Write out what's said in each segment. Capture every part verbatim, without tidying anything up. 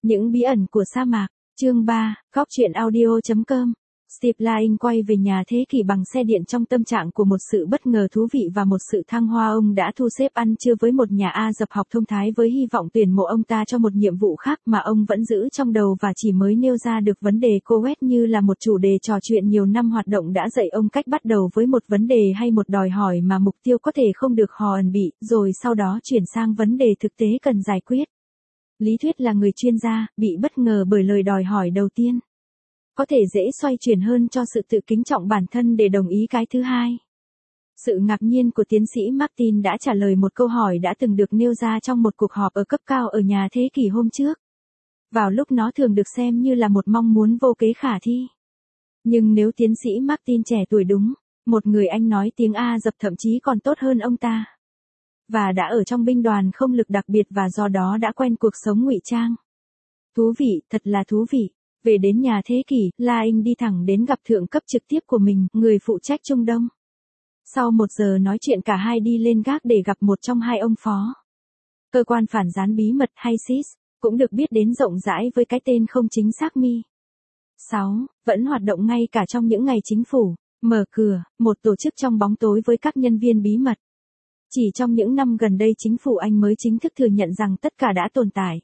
Những bí ẩn của sa mạc, chương ba, Cóc truyện audio chấm com. Steve Laing quay về nhà thế kỷ bằng xe điện trong tâm trạng của một sự bất ngờ thú vị và một sự thăng hoa. Ông đã thu xếp ăn trưa với một nhà Ả Rập học thông thái với hy vọng tuyển mộ ông ta cho một nhiệm vụ khác mà ông vẫn giữ trong đầu và chỉ mới nêu ra được vấn đề Kuwait như là một chủ đề trò chuyện nhiều năm. Hoạt động đã dạy ông cách bắt đầu với một vấn đề hay một đòi hỏi mà mục tiêu có thể không được hò ẩn bị, rồi sau đó chuyển sang vấn đề thực tế cần giải quyết. Lý thuyết là người chuyên gia, bị bất ngờ bởi lời đòi hỏi đầu tiên. Có thể dễ xoay chuyển hơn cho sự tự kính trọng bản thân để đồng ý cái thứ hai. Sự ngạc nhiên của tiến sĩ Martin đã trả lời một câu hỏi đã từng được nêu ra trong một cuộc họp ở cấp cao ở nhà thế kỷ hôm trước. Vào lúc nó thường được xem như là một mong muốn vô kế khả thi. Nhưng nếu tiến sĩ Martin trẻ tuổi đúng, một người Anh nói tiếng Ả Rập thậm chí còn tốt hơn ông ta. Và đã ở trong binh đoàn không lực đặc biệt và do đó đã quen cuộc sống ngụy trang. Thú vị, thật là thú vị. Về đến nhà thế kỷ, Laing đi thẳng đến gặp thượng cấp trực tiếp của mình, người phụ trách Trung Đông. Sau một giờ nói chuyện cả hai đi lên gác để gặp một trong hai ông phó. Cơ quan phản gián bí mật hay xê i ét, cũng được biết đến rộng rãi với cái tên không chính xác Mi. sáu. Vẫn hoạt động ngay cả trong những ngày chính phủ mở cửa, một tổ chức trong bóng tối với các nhân viên bí mật. Chỉ trong những năm gần đây chính phủ Anh mới chính thức thừa nhận rằng tất cả đã tồn tại.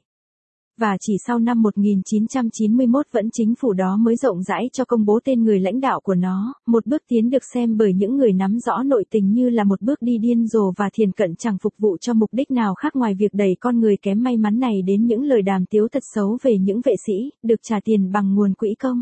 Và chỉ sau năm một nghìn chín trăm chín mươi mốt vẫn chính phủ đó mới rộng rãi cho công bố tên người lãnh đạo của nó, một bước tiến được xem bởi những người nắm rõ nội tình như là một bước đi điên rồ và thiền cận chẳng phục vụ cho mục đích nào khác ngoài việc đẩy con người kém may mắn này đến những lời đàm tiếu thật xấu về những vệ sĩ, được trả tiền bằng nguồn quỹ công.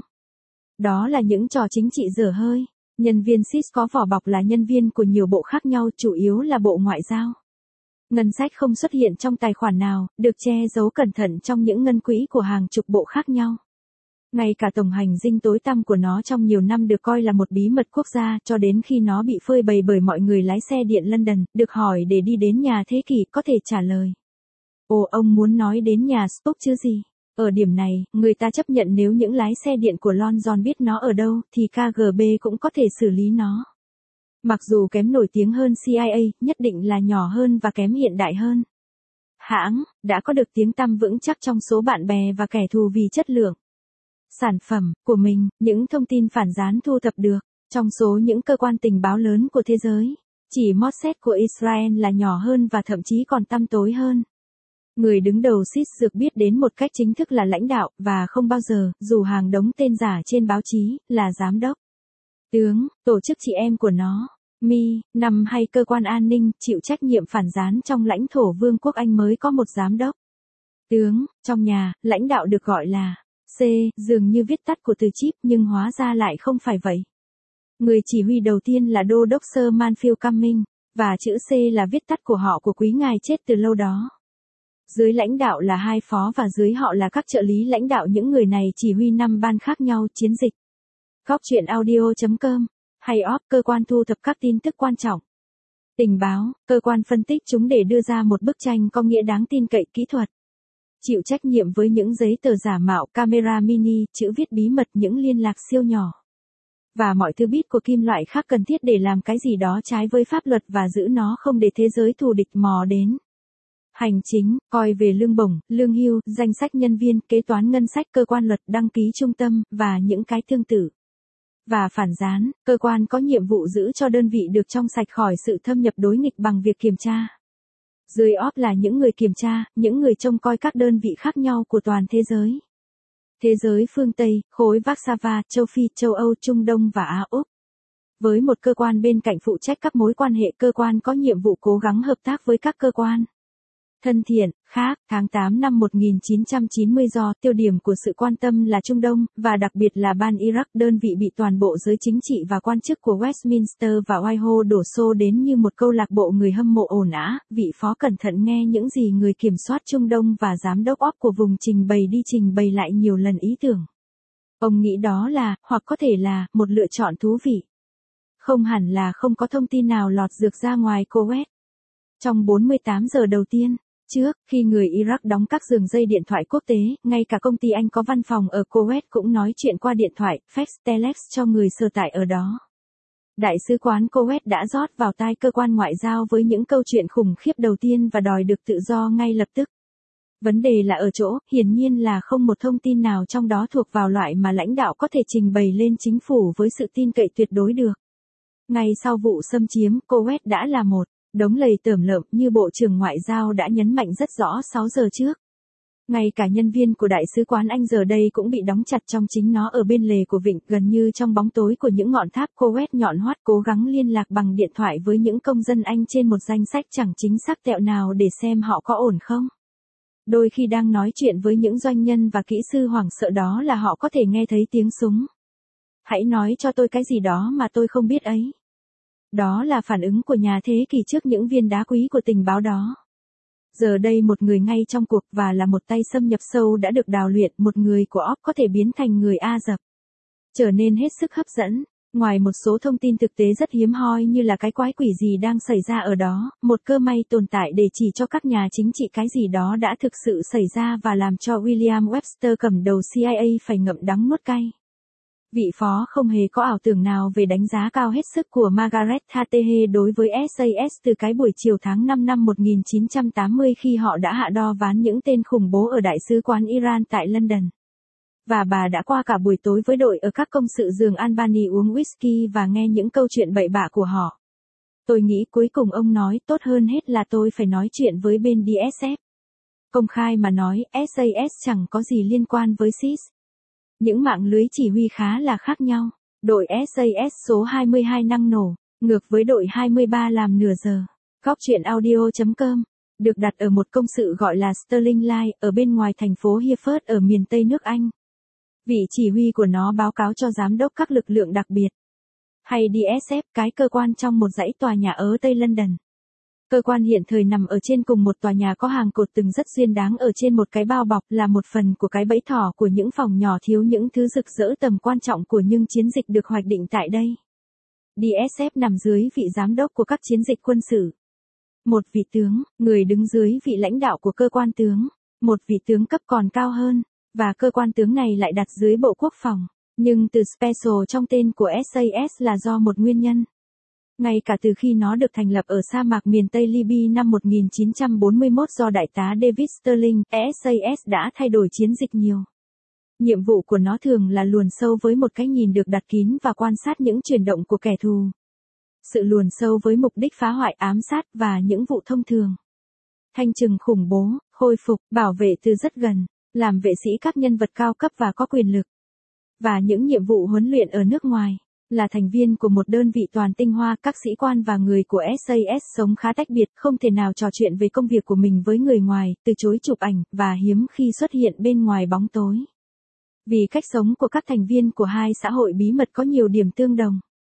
Đó là những trò chính trị dở hơi. Nhân viên xê i ét có vỏ bọc là nhân viên của nhiều bộ khác nhau, chủ yếu là bộ ngoại giao. Ngân sách không xuất hiện trong tài khoản nào, được che giấu cẩn thận trong những ngân quỹ của hàng chục bộ khác nhau. Ngay cả tổng hành dinh tối tăm của nó trong nhiều năm được coi là một bí mật quốc gia cho đến khi nó bị phơi bày bởi mọi người lái xe điện London, được hỏi để đi đến nhà thế kỷ có thể trả lời. Ồ, ông muốn nói đến nhà Spock chứ gì? Ở điểm này, người ta chấp nhận nếu những lái xe điện của London biết nó ở đâu, thì ca giê bê cũng có thể xử lý nó. Mặc dù kém nổi tiếng hơn xê i a, nhất định là nhỏ hơn và kém hiện đại hơn. Hãng, đã có được tiếng tăm vững chắc trong số bạn bè và kẻ thù vì chất lượng sản phẩm của mình, những thông tin phản gián thu thập được, trong số những cơ quan tình báo lớn của thế giới. Chỉ Mossad của Israel là nhỏ hơn và thậm chí còn tăm tối hơn. Người đứng đầu xê i ét được biết đến một cách chính thức là lãnh đạo, và không bao giờ, dù hàng đống tên giả trên báo chí, là giám đốc. Tướng, tổ chức chị em của nó, Mi, năm hay cơ quan an ninh, chịu trách nhiệm phản gián trong lãnh thổ Vương quốc Anh mới có một giám đốc. Tướng, trong nhà, lãnh đạo được gọi là C, dường như viết tắt của từ chip nhưng hóa ra lại không phải vậy. Người chỉ huy đầu tiên là Đô đốc Sir Manfield Cumming, và chữ C là viết tắt của họ của quý ngài chết từ lâu đó. Dưới lãnh đạo là hai phó và dưới họ là các trợ lý lãnh đạo. Những người này chỉ huy năm ban khác nhau chiến dịch. Cóc truyện audio chấm com, hay o pê, cơ quan thu thập các tin tức quan trọng. Tình báo, cơ quan phân tích chúng để đưa ra một bức tranh có nghĩa đáng tin cậy. Kỹ thuật, chịu trách nhiệm với những giấy tờ giả mạo, camera mini, chữ viết bí mật, những liên lạc siêu nhỏ. Và mọi thứ bit của kim loại khác cần thiết để làm cái gì đó trái với pháp luật và giữ nó không để thế giới thù địch mò đến. Hành chính, coi về lương bổng, lương hưu, danh sách nhân viên, kế toán ngân sách, cơ quan luật, đăng ký trung tâm, và những cái tương tự. Và phản gián, cơ quan có nhiệm vụ giữ cho đơn vị được trong sạch khỏi sự thâm nhập đối nghịch bằng việc kiểm tra. Dưới o pê là những người kiểm tra, những người trông coi các đơn vị khác nhau của toàn thế giới. Thế giới phương Tây, khối Warsaw, châu Phi, châu Âu, Trung Đông và Á Úc. Với một cơ quan bên cạnh phụ trách các mối quan hệ, cơ quan có nhiệm vụ cố gắng hợp tác với các cơ quan thân thiện khác. Tháng tám năm một nghìn chín trăm chín mươi, do tiêu điểm của sự quan tâm là Trung Đông, và đặc biệt là Ban Iraq, đơn vị bị toàn bộ giới chính trị và quan chức của Westminster và Whitehall đổ xô đến như một câu lạc bộ người hâm mộ ồn ào. Vị phó cẩn thận nghe những gì người kiểm soát Trung Đông và giám đốc o pê của vùng trình bày đi trình bày lại nhiều lần ý tưởng. Ông nghĩ đó là, hoặc có thể là, một lựa chọn thú vị. Không hẳn là không có thông tin nào lọt dược ra ngoài Kuwait. Trong bốn mươi tám giờ đầu tiên, trước, khi người Iraq đóng các đường dây điện thoại quốc tế, ngay cả công ty Anh có văn phòng ở Kuwait cũng nói chuyện qua điện thoại, fax, telex cho người sở tại ở đó. Đại sứ quán Kuwait đã rót vào tai cơ quan ngoại giao với những câu chuyện khủng khiếp đầu tiên và đòi được tự do ngay lập tức. Vấn đề là ở chỗ, hiển nhiên là không một thông tin nào trong đó thuộc vào loại mà lãnh đạo có thể trình bày lên chính phủ với sự tin cậy tuyệt đối được. Ngay sau vụ xâm chiếm, Kuwait đã là một đống lầy tởm lợm như Bộ trưởng Ngoại giao đã nhấn mạnh rất rõ sáu giờ trước. Ngay cả nhân viên của Đại sứ quán Anh giờ đây cũng bị đóng chặt trong chính nó ở bên lề của vịnh, gần như trong bóng tối của những ngọn tháp Kuwait nhọn hoắt, cố gắng liên lạc bằng điện thoại với những công dân Anh trên một danh sách chẳng chính xác tẹo nào để xem họ có ổn không. Đôi khi đang nói chuyện với những doanh nhân và kỹ sư hoảng sợ đó là họ có thể nghe thấy tiếng súng. Hãy nói cho tôi cái gì đó mà tôi không biết ấy. Đó là phản ứng của nhà thế kỷ trước những viên đá quý của tình báo đó. Giờ đây một người ngay trong cuộc và là một tay xâm nhập sâu đã được đào luyện, một người của óc có thể biến thành người A dập. Trở nên hết sức hấp dẫn. Ngoài một số thông tin thực tế rất hiếm hoi như là cái quái quỷ gì đang xảy ra ở đó, một cơ may tồn tại để chỉ cho các nhà chính trị cái gì đó đã thực sự xảy ra và làm cho William Webster cầm đầu C I A phải ngậm đắng nuốt cay. Vị phó không hề có ảo tưởng nào về đánh giá cao hết sức của Margaret Thatcher đối với S A S từ cái buổi chiều tháng năm năm một nghìn chín trăm tám mươi khi họ đã hạ đo ván những tên khủng bố ở Đại sứ quán Iran tại London. Và bà đã qua cả buổi tối với đội ở các công sự giường Albany uống whisky và nghe những câu chuyện bậy bạ của họ. Tôi nghĩ cuối cùng ông nói tốt hơn hết là tôi phải nói chuyện với bên D S F. Công khai mà nói, S A S chẳng có gì liên quan với S I S. Những mạng lưới chỉ huy khá là khác nhau. Đội S A S số hai mươi hai năng nổ, ngược với đội hai mươi ba làm nửa giờ. Góc chuyện audio chấm com được đặt ở một công sự gọi là Sterling Light ở bên ngoài thành phố Hereford ở miền Tây nước Anh. Vị chỉ huy của nó báo cáo cho giám đốc các lực lượng đặc biệt, hay D S F, cái cơ quan trong một dãy tòa nhà ở Tây London. Cơ quan hiện thời nằm ở trên cùng một tòa nhà có hàng cột từng rất duyên dáng ở trên một cái bao bọc, là một phần của cái bẫy thỏ của những phòng nhỏ thiếu những thứ rực rỡ tầm quan trọng của những chiến dịch được hoạch định tại đây. D S F nằm dưới vị giám đốc của các chiến dịch quân sự. Một vị tướng, người đứng dưới vị lãnh đạo của cơ quan tướng, một vị tướng cấp còn cao hơn, và cơ quan tướng này lại đặt dưới Bộ Quốc phòng, nhưng từ Special trong tên của S A S là do một nguyên nhân. Ngay cả từ khi nó được thành lập ở sa mạc miền Tây Libya năm một nghìn chín trăm bốn mươi mốt do đại tá David Sterling, S A S đã thay đổi chiến dịch nhiều. Nhiệm vụ của nó thường là luồn sâu với một cái nhìn được đặt kín và quan sát những chuyển động của kẻ thù. Sự luồn sâu với mục đích phá hoại, ám sát và những vụ thông thường. Thanh trừng khủng bố, khôi phục, bảo vệ từ rất gần, làm vệ sĩ các nhân vật cao cấp và có quyền lực. Và những nhiệm vụ huấn luyện ở nước ngoài. Là thành viên của một đơn vị toàn tinh hoa, các sĩ quan và người của S A S sống khá tách biệt, không thể nào trò chuyện về công việc của mình với người ngoài, từ chối chụp ảnh, và hiếm khi xuất hiện bên ngoài bóng tối. Vì cách sống của các thành viên của hai xã hội bí mật có nhiều điểm tương đồng.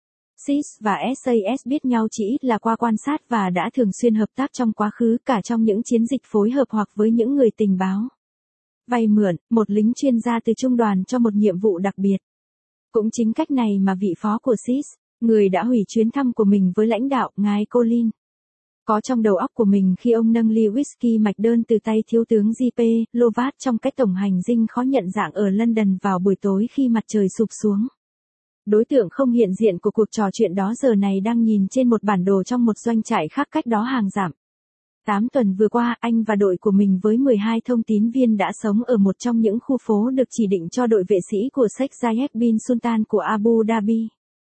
S I S và S A S biết nhau chỉ ít là qua quan sát và đã thường xuyên hợp tác trong quá khứ, cả trong những chiến dịch phối hợp hoặc với những người tình báo. Vay mượn, một lính chuyên gia từ trung đoàn cho một nhiệm vụ đặc biệt. Cũng chính cách này mà vị phó của S I S, người đã hủy chuyến thăm của mình với lãnh đạo, ngài Colin, có trong đầu óc của mình khi ông nâng ly whisky mạch đơn từ tay thiếu tướng J P Lovat trong cái tổng hành dinh khó nhận dạng ở London vào buổi tối khi mặt trời sụp xuống. Đối tượng không hiện diện của cuộc trò chuyện đó giờ này đang nhìn trên một bản đồ trong một doanh trại khác cách đó hàng dặm. Tám tuần vừa qua, anh và đội của mình với mười hai thông tín viên đã sống ở một trong những khu phố được chỉ định cho đội vệ sĩ của Sheikh Zayed bin Sultan của Abu Dhabi.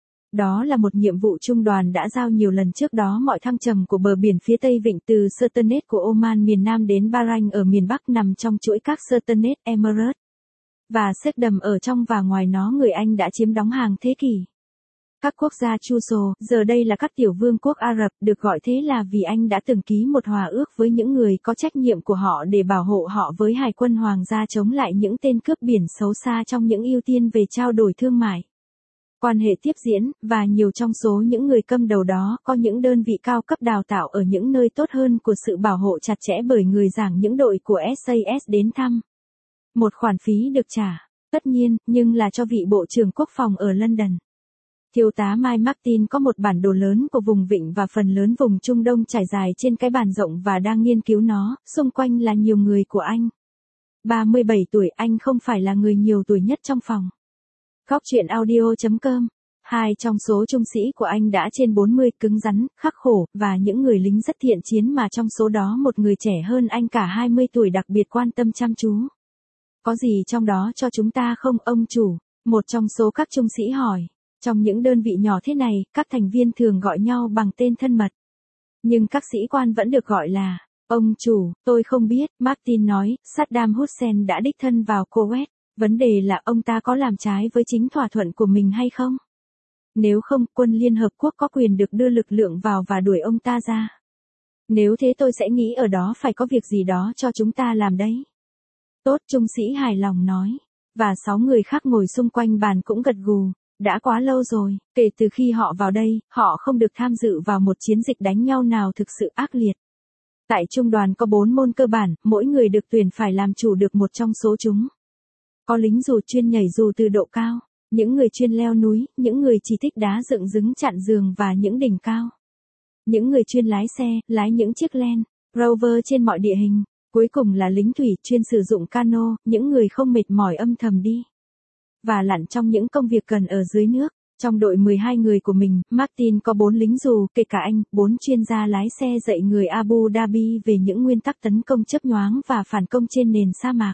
Đó là một nhiệm vụ trung đoàn đã giao nhiều lần trước đó. Mọi thăng trầm của bờ biển phía Tây Vịnh từ Sultanate của Oman miền Nam đến Bahrain ở miền Bắc nằm trong chuỗi các Sultanate Emirates. Và Sheikhdom ở trong và ngoài nó người Anh đã chiếm đóng hàng thế kỷ. Các quốc gia Chusho, giờ đây là các tiểu vương quốc Ả Rập, được gọi thế là vì Anh đã từng ký một hòa ước với những người có trách nhiệm của họ để bảo hộ họ với hải quân hoàng gia chống lại những tên cướp biển xấu xa trong những ưu tiên về trao đổi thương mại. Quan hệ tiếp diễn, và nhiều trong số những người cầm đầu đó có những đơn vị cao cấp đào tạo ở những nơi tốt hơn của sự bảo hộ chặt chẽ bởi người giảng những đội của S A S đến thăm. Một khoản phí được trả, tất nhiên, nhưng là cho vị Bộ trưởng Quốc phòng ở London. Thiếu tá Mike Martin có một bản đồ lớn của vùng vịnh và phần lớn vùng Trung Đông trải dài trên cái bàn rộng và đang nghiên cứu nó, xung quanh là nhiều người của anh. ba mươi bảy tuổi, anh không phải là người nhiều tuổi nhất trong phòng. Góc chuyện audio chấm com Hai trong số trung sĩ của anh đã trên bốn mươi, cứng rắn, khắc khổ, và những người lính rất thiện chiến mà trong số đó một người trẻ hơn anh cả hai mươi tuổi đặc biệt quan tâm chăm chú. Có gì trong đó cho chúng ta không, ông chủ? Một trong số các trung sĩ hỏi. Trong những đơn vị nhỏ thế này, các thành viên thường gọi nhau bằng tên thân mật. Nhưng các sĩ quan vẫn được gọi là, ông chủ, tôi không biết, Martin nói, Saddam Hussein đã đích thân vào Kuwait. Vấn đề là ông ta có làm trái với chính thỏa thuận của mình hay không? Nếu không, quân Liên Hợp Quốc có quyền được đưa lực lượng vào và đuổi ông ta ra. Nếu thế tôi sẽ nghĩ ở đó phải có việc gì đó cho chúng ta làm đấy. Tốt, trung sĩ hài lòng nói. Và sáu người khác ngồi xung quanh bàn cũng gật gù. Đã quá lâu rồi, kể từ khi họ vào đây, họ không được tham dự vào một chiến dịch đánh nhau nào thực sự ác liệt. Tại trung đoàn có bốn môn cơ bản, mỗi người được tuyển phải làm chủ được một trong số chúng. Có lính dù chuyên nhảy dù từ độ cao, những người chuyên leo núi, những người chỉ thích đá dựng đứng chặn giường và những đỉnh cao. Những người chuyên lái xe, lái những chiếc Land Rover trên mọi địa hình. Cuối cùng là lính thủy chuyên sử dụng cano, những người không mệt mỏi âm thầm đi và lặn trong những công việc cần ở dưới nước. Trong đội mười hai người của mình, Martin có bốn lính dù, kể cả anh, bốn chuyên gia lái xe dạy người Abu Dhabi về những nguyên tắc tấn công chớp nhoáng và phản công trên nền sa mạc.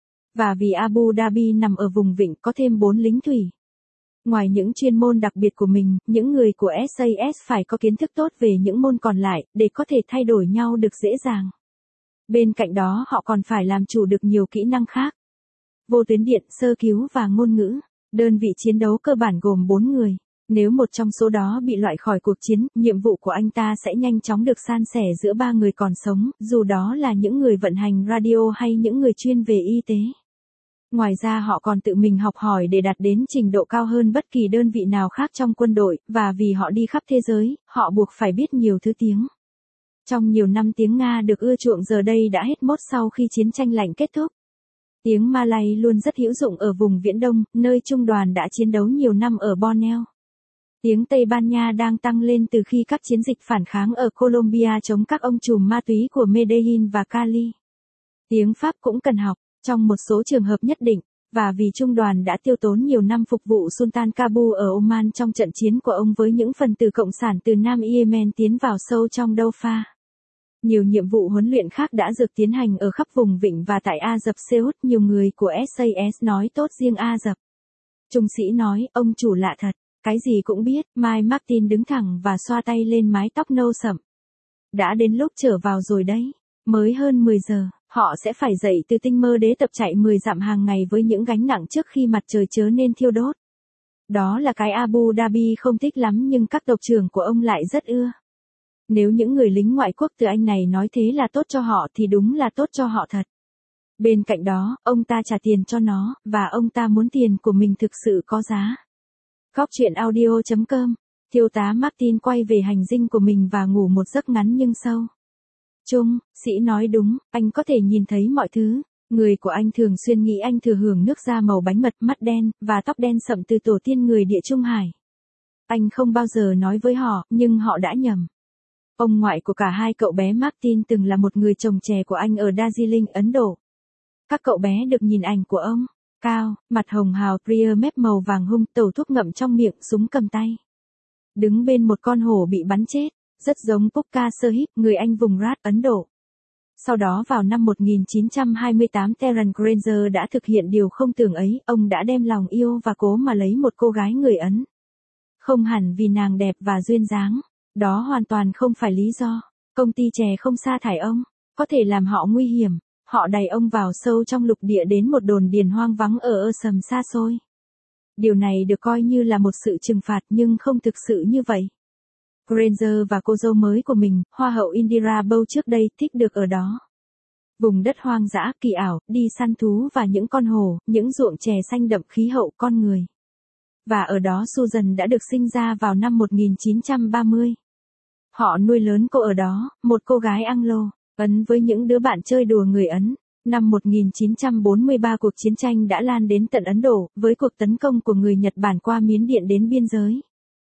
Và vì Abu Dhabi nằm ở vùng vịnh có thêm bốn lính thủy. Ngoài những chuyên môn đặc biệt của mình, những người của ét a ét phải có kiến thức tốt về những môn còn lại, để có thể thay đổi nhau được dễ dàng. Bên cạnh đó họ còn phải làm chủ được nhiều kỹ năng khác. Vô tuyến điện, sơ cứu và ngôn ngữ. Đơn vị chiến đấu cơ bản gồm bốn người. Nếu một trong số đó bị loại khỏi cuộc chiến, nhiệm vụ của anh ta sẽ nhanh chóng được san sẻ giữa ba người còn sống, dù đó là những người vận hành radio hay những người chuyên về y tế. Ngoài ra họ còn tự mình học hỏi để đạt đến trình độ cao hơn bất kỳ đơn vị nào khác trong quân đội, và vì họ đi khắp thế giới, họ buộc phải biết nhiều thứ tiếng. Trong nhiều năm tiếng Nga được ưa chuộng giờ đây đã hết mốt sau khi chiến tranh lạnh kết thúc. Tiếng Malay luôn rất hữu dụng ở vùng Viễn Đông, nơi trung đoàn đã chiến đấu nhiều năm ở Borneo. Tiếng Tây Ban Nha đang tăng lên từ khi các chiến dịch phản kháng ở Colombia chống các ông trùm ma túy của Medellin và Cali. Tiếng Pháp cũng cần học, trong một số trường hợp nhất định, và vì trung đoàn đã tiêu tốn nhiều năm phục vụ Sultan Qaboos ở Oman trong trận chiến của ông với những phần tử cộng sản từ Nam Yemen tiến vào sâu trong Doufa. Nhiều nhiệm vụ huấn luyện khác đã được tiến hành ở khắp vùng vịnh và tại Ả Rập Xê Út, nhiều người của ét a ét nói tốt riêng Ả Rập. Trung sĩ nói, ông chủ lạ thật, cái gì cũng biết. Mike Martin đứng thẳng và xoa tay lên mái tóc nâu sậm. Đã đến lúc trở vào rồi đấy, mới hơn mười giờ, họ sẽ phải dậy từ tinh mơ đế tập chạy mười dặm hàng ngày với những gánh nặng trước khi mặt trời chớ nên thiêu đốt. Đó là cái Abu Dhabi không thích lắm nhưng các tộc trưởng của ông lại rất ưa. Nếu những người lính ngoại quốc từ Anh này nói thế là tốt cho họ thì đúng là tốt cho họ thật. Bên cạnh đó, ông ta trả tiền cho nó, và ông ta muốn tiền của mình thực sự có giá. Góc truyện audio chấm com. Thiếu tá Martin quay về hành dinh của mình và ngủ một giấc ngắn nhưng sâu. Trung, sĩ nói đúng, anh có thể nhìn thấy mọi thứ. Người của anh thường xuyên nghĩ anh thừa hưởng nước da màu bánh mật, mắt đen, và tóc đen sậm từ tổ tiên người địa Trung Hải. Anh không bao giờ nói với họ, nhưng họ đã nhầm. Ông ngoại của cả hai cậu bé Martin từng là một người trồng chè của anh ở Darjeeling, Ấn Độ. Các cậu bé được nhìn ảnh của ông. Cao, mặt hồng hào, prier mép màu vàng hung, tẩu thuốc ngậm trong miệng, súng cầm tay. Đứng bên một con hổ bị bắn chết, rất giống Pukka Sahib, người Anh vùng Rat, Ấn Độ. Sau đó vào năm một nghìn chín trăm hai mươi tám Terence Granger đã thực hiện điều không tưởng ấy, ông đã đem lòng yêu và cố mà lấy một cô gái người Ấn. Không hẳn vì nàng đẹp và duyên dáng. Đó hoàn toàn không phải lý do. Công ty chè không sa thải ông, có thể làm họ nguy hiểm. Họ đẩy ông vào sâu trong lục địa đến một đồn điền hoang vắng ở ơ sầm xa xôi. Điều này được coi như là một sự trừng phạt nhưng không thực sự như vậy. Granger và cô dâu mới của mình, Hoa hậu Indira Bow trước đây, thích được ở đó. Vùng đất hoang dã, kỳ ảo, đi săn thú và những con hổ, những ruộng chè xanh đậm, khí hậu con người. Và ở đó Susan đã được sinh ra vào năm một nghìn chín trăm ba mươi. Họ nuôi lớn cô ở đó, một cô gái Anglo, Ấn với những đứa bạn chơi đùa người Ấn. Năm một nghìn chín trăm bốn mươi ba cuộc chiến tranh đã lan đến tận Ấn Độ, với cuộc tấn công của người Nhật Bản qua Miến Điện đến biên giới.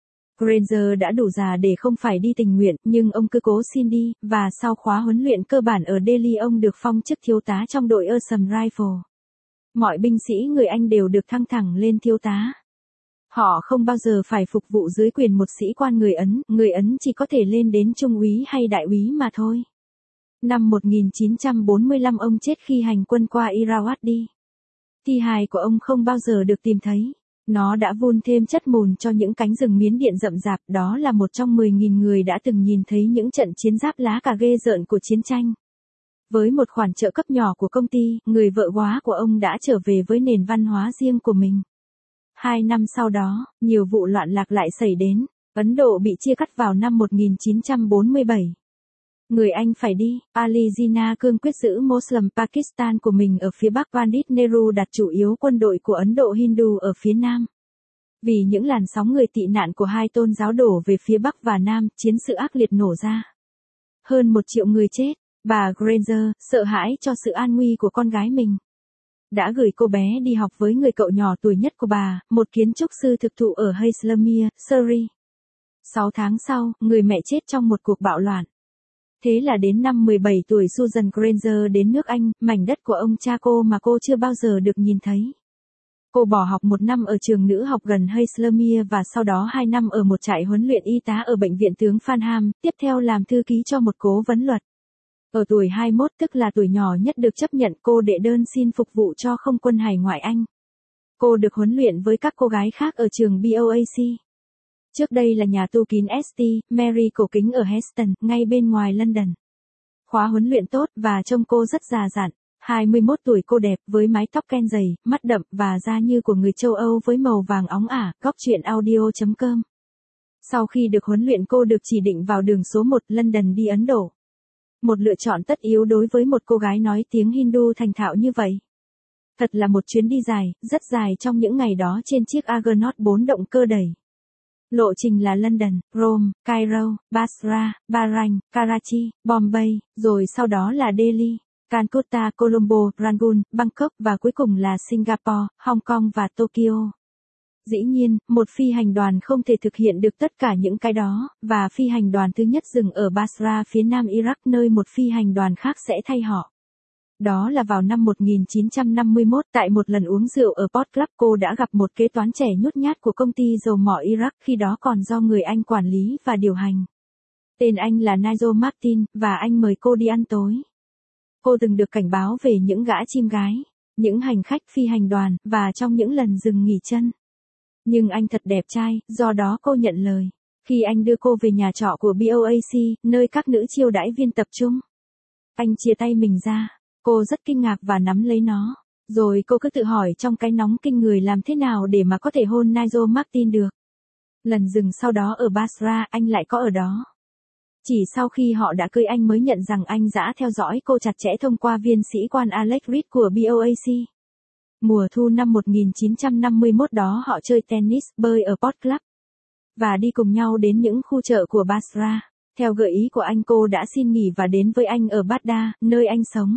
Granger đã đủ già để không phải đi tình nguyện, nhưng ông cứ cố xin đi, và sau khóa huấn luyện cơ bản ở Delhi ông được phong chức thiếu tá trong đội Assam Rifle. Mọi binh sĩ người Anh đều được thăng thẳng lên thiếu tá. Họ không bao giờ phải phục vụ dưới quyền một sĩ quan người Ấn, người Ấn chỉ có thể lên đến trung úy hay đại úy mà thôi. Năm một nghìn chín trăm bốn mươi lăm ông chết khi hành quân qua Irrawaddy. Thi hài của ông không bao giờ được tìm thấy. Nó đã vun thêm chất mùn cho những cánh rừng Miến Điện rậm rạp, đó là một trong mười nghìn người đã từng nhìn thấy những trận chiến giáp lá cà ghê rợn của chiến tranh. Với một khoản trợ cấp nhỏ của công ty, người vợ góa của ông đã trở về với nền văn hóa riêng của mình. Hai năm sau đó, nhiều vụ loạn lạc lại xảy đến. Ấn Độ bị chia cắt vào năm một nghìn chín trăm bốn mươi bảy. Người Anh phải đi, Ali Jinnah cương quyết giữ Muslim Pakistan của mình ở phía Bắc. Pandit Nehru đặt chủ yếu quân đội của Ấn Độ Hindu ở phía Nam. Vì những làn sóng người tị nạn của hai tôn giáo đổ về phía Bắc và Nam, chiến sự ác liệt nổ ra. Hơn một triệu người chết. Bà Granger, sợ hãi cho sự an nguy của con gái mình, đã gửi cô bé đi học với người cậu nhỏ tuổi nhất của bà, một kiến trúc sư thực thụ ở Haslemere, Surrey. Sáu tháng sau, người mẹ chết trong một cuộc bạo loạn. Thế là đến năm mười bảy tuổi Susan Granger đến nước Anh, mảnh đất của ông cha cô mà cô chưa bao giờ được nhìn thấy. Cô bỏ học một năm ở trường nữ học gần Haslemere và sau đó hai năm ở một trại huấn luyện y tá ở bệnh viện tướng Farnham, tiếp theo làm thư ký cho một cố vấn luật. Ở tuổi hai mươi mốt, tức là tuổi nhỏ nhất được chấp nhận, cô đệ đơn xin phục vụ cho không quân hải ngoại Anh. Cô được huấn luyện với các cô gái khác ở trường bê o a xê. Trước đây là nhà tu kín ét tê, Mary cổ kính ở Heston, ngay bên ngoài London. Khóa huấn luyện tốt và trông cô rất già dặn. hai mươi mốt tuổi cô đẹp, với mái tóc ken dày, mắt đậm và da như của người châu Âu với màu vàng óng ả. Góc truyện audio chấm com. Sau khi được huấn luyện, cô được chỉ định vào đường số một London đi Ấn Độ. Một lựa chọn tất yếu đối với một cô gái nói tiếng Hindu thành thạo như vậy. Thật là một chuyến đi dài, rất dài trong những ngày đó trên chiếc Argonaut bốn động cơ đẩy. Lộ trình là London, Rome, Cairo, Basra, Bahrain, Karachi, Bombay, rồi sau đó là Delhi, Calcutta, Colombo, Rangoon, Bangkok và cuối cùng là Singapore, Hong Kong và Tokyo. Dĩ nhiên, một phi hành đoàn không thể thực hiện được tất cả những cái đó, và phi hành đoàn thứ nhất dừng ở Basra phía nam Iraq, nơi một phi hành đoàn khác sẽ thay họ. Đó là vào năm một nghìn chín trăm năm mươi mốt, tại một lần uống rượu ở Port Club, cô đã gặp một kế toán trẻ nhút nhát của công ty dầu mỏ Iraq, khi đó còn do người Anh quản lý và điều hành. Tên anh là Nigel Martin, và anh mời cô đi ăn tối. Cô từng được cảnh báo về những gã chim gái, những hành khách phi hành đoàn, và trong những lần dừng nghỉ chân. Nhưng anh thật đẹp trai, do đó cô nhận lời. Khi anh đưa cô về nhà trọ của bê o a xê, nơi các nữ chiêu đãi viên tập trung, anh chia tay mình ra. Cô rất kinh ngạc và nắm lấy nó. Rồi cô cứ tự hỏi trong cái nóng kinh người làm thế nào để mà có thể hôn Nigel Martin được. Lần dừng sau đó ở Basra, anh lại có ở đó. Chỉ sau khi họ đã cưới anh mới nhận rằng anh đã theo dõi cô chặt chẽ thông qua viên sĩ quan Alex Reed của bê o a xê. Mùa thu năm một nghìn chín trăm năm mươi mốt đó họ chơi tennis, bơi ở Port Club, và đi cùng nhau đến những khu chợ của Basra. Theo gợi ý của anh, cô đã xin nghỉ và đến với anh ở Baghdad, nơi anh sống.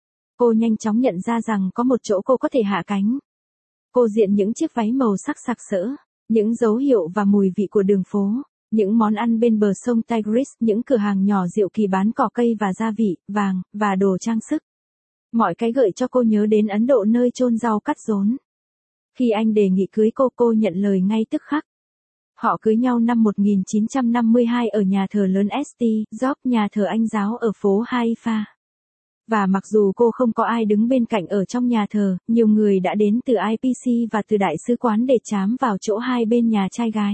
Cô nhanh chóng nhận ra rằng có một chỗ cô có thể hạ cánh. Cô diện những chiếc váy màu sắc sặc sỡ, những dấu hiệu và mùi vị của đường phố, những món ăn bên bờ sông Tigris, những cửa hàng nhỏ diệu kỳ bán cỏ cây và gia vị, vàng, và đồ trang sức. Mọi cái gợi cho cô nhớ đến Ấn Độ, nơi chôn rau cắt rốn. Khi anh đề nghị cưới cô, cô nhận lời ngay tức khắc. Họ cưới nhau năm một nghìn chín trăm năm mươi hai ở nhà thờ lớn ét tê, Job, nhà thờ Anh giáo ở phố Haifa. Và mặc dù cô không có ai đứng bên cạnh ở trong nhà thờ, nhiều người đã đến từ i pê xê và từ đại sứ quán để trám vào chỗ hai bên nhà trai gái.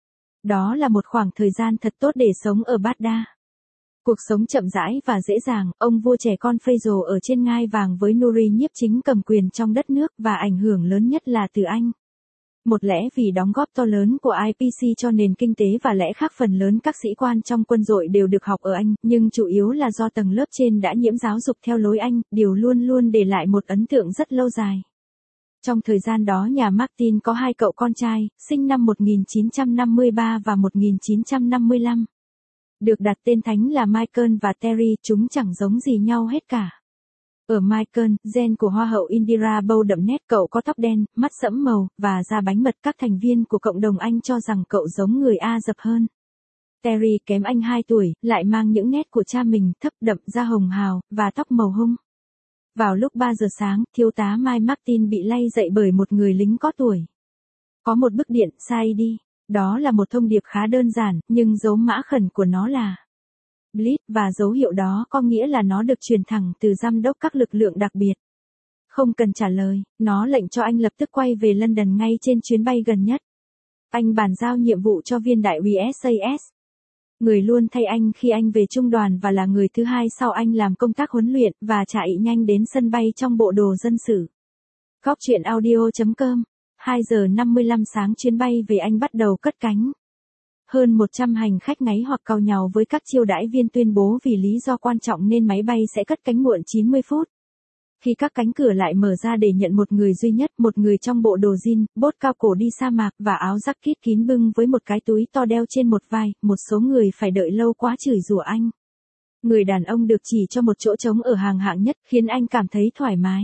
Đó là một khoảng thời gian thật tốt để sống ở Baghdad. Cuộc sống chậm rãi và dễ dàng, ông vua trẻ con Faisal ở trên ngai vàng với Nuri nhiếp chính cầm quyền trong đất nước, và ảnh hưởng lớn nhất là từ Anh. Một lẽ vì đóng góp to lớn của i pê xê cho nền kinh tế, và lẽ khác phần lớn các sĩ quan trong quân đội đều được học ở Anh, nhưng chủ yếu là do tầng lớp trên đã nhiễm giáo dục theo lối Anh, điều luôn luôn để lại một ấn tượng rất lâu dài. Trong thời gian đó nhà Martin có hai cậu con trai, sinh năm một nghìn chín trăm năm mươi ba và một nghìn chín trăm năm mươi lăm. Được đặt tên thánh là Michael và Terry, chúng chẳng giống gì nhau hết cả. Ở Michael, gen của Hoa hậu Indira Bâu đậm nét, cậu có tóc đen, mắt sẫm màu, và da bánh mật. Các thành viên của cộng đồng Anh cho rằng cậu giống người Ả Rập hơn. Terry kém anh hai tuổi, lại mang những nét của cha mình, thấp đậm, da hồng hào, và tóc màu hung. Vào lúc ba giờ sáng, thiếu tá Mike Martin bị lay dậy bởi một người lính có tuổi. Có một bức điện, sai đi. Đó là một thông điệp khá đơn giản, nhưng dấu mã khẩn của nó là Blitz, và dấu hiệu đó có nghĩa là nó được truyền thẳng từ giám đốc các lực lượng đặc biệt. Không cần trả lời, nó lệnh cho anh lập tức quay về London ngay trên chuyến bay gần nhất. Anh bàn giao nhiệm vụ cho viên đại úy ét a ét. Người luôn thay anh khi anh về trung đoàn và là người thứ hai sau anh làm công tác huấn luyện và chạy nhanh đến sân bay trong bộ đồ dân sự. Góc truyện audio chấm com. hai giờ năm mươi lăm sáng chuyến bay về Anh bắt đầu cất cánh. Hơn một trăm hành khách ngáy hoặc càu nhàu với các chiêu đãi viên tuyên bố vì lý do quan trọng nên máy bay sẽ cất cánh muộn chín mươi phút. Khi các cánh cửa lại mở ra để nhận một người duy nhất, một người trong bộ đồ jean, bốt cao cổ đi sa mạc và áo jacket kín bưng với một cái túi to đeo trên một vai, một số người phải đợi lâu quá chửi rủa anh. Người đàn ông được chỉ cho một chỗ trống ở hàng hạng nhất khiến anh cảm thấy thoải mái.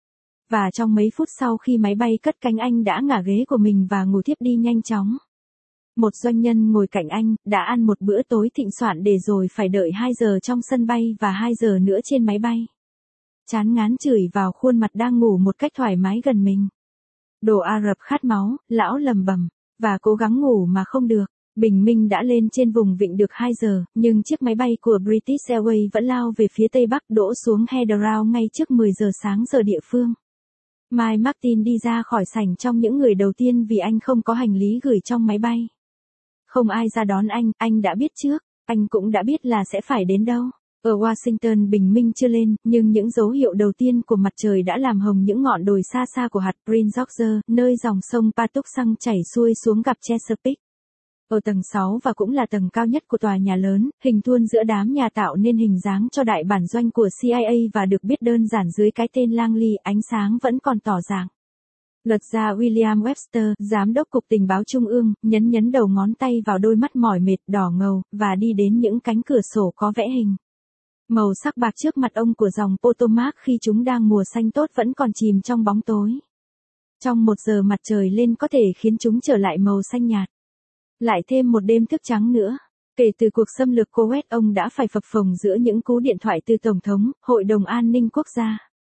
Và trong mấy phút sau khi máy bay cất cánh anh đã ngả ghế của mình và ngủ thiếp đi nhanh chóng. Một doanh nhân ngồi cạnh anh, đã ăn một bữa tối thịnh soạn để rồi phải đợi hai giờ trong sân bay và hai giờ nữa trên máy bay. Chán ngán chửi vào khuôn mặt đang ngủ một cách thoải mái gần mình. Đồ Ả Rập khát máu, lão lầm bầm, và cố gắng ngủ mà không được. Bình minh đã lên trên vùng vịnh được hai giờ, nhưng chiếc máy bay của British Airways vẫn lao về phía tây bắc đỗ xuống Heathrow ngay trước mười giờ sáng giờ địa phương. Mike Martin đi ra khỏi sảnh trong những người đầu tiên vì anh không có hành lý gửi trong máy bay. Không ai ra đón anh, anh đã biết trước, anh cũng đã biết là sẽ phải đến đâu. Ở Washington bình minh chưa lên, nhưng những dấu hiệu đầu tiên của mặt trời đã làm hồng những ngọn đồi xa xa của hạt Prince George, nơi dòng sông Patuxent chảy xuôi xuống gặp Chesapeake. Ở tầng sáu và cũng là tầng cao nhất của tòa nhà lớn, hình thuôn giữa đám nhà tạo nên hình dáng cho đại bản doanh của C I A và được biết đơn giản dưới cái tên Langley, ánh sáng vẫn còn tỏ dạng. Luật gia William Webster, giám đốc cục tình báo trung ương, nhấn nhấn đầu ngón tay vào đôi mắt mỏi mệt đỏ ngầu, và đi đến những cánh cửa sổ có vẽ hình. Màu sắc bạc trước mặt ông của dòng Potomac khi chúng đang mùa xanh tốt vẫn còn chìm trong bóng tối. Trong một giờ mặt trời lên có thể khiến chúng trở lại màu xanh nhạt. Lại thêm một đêm thức trắng nữa. Kể từ cuộc xâm lược Kuwait ông đã phải phập phồng giữa những cú điện thoại từ Tổng thống, Hội đồng An ninh Quốc gia,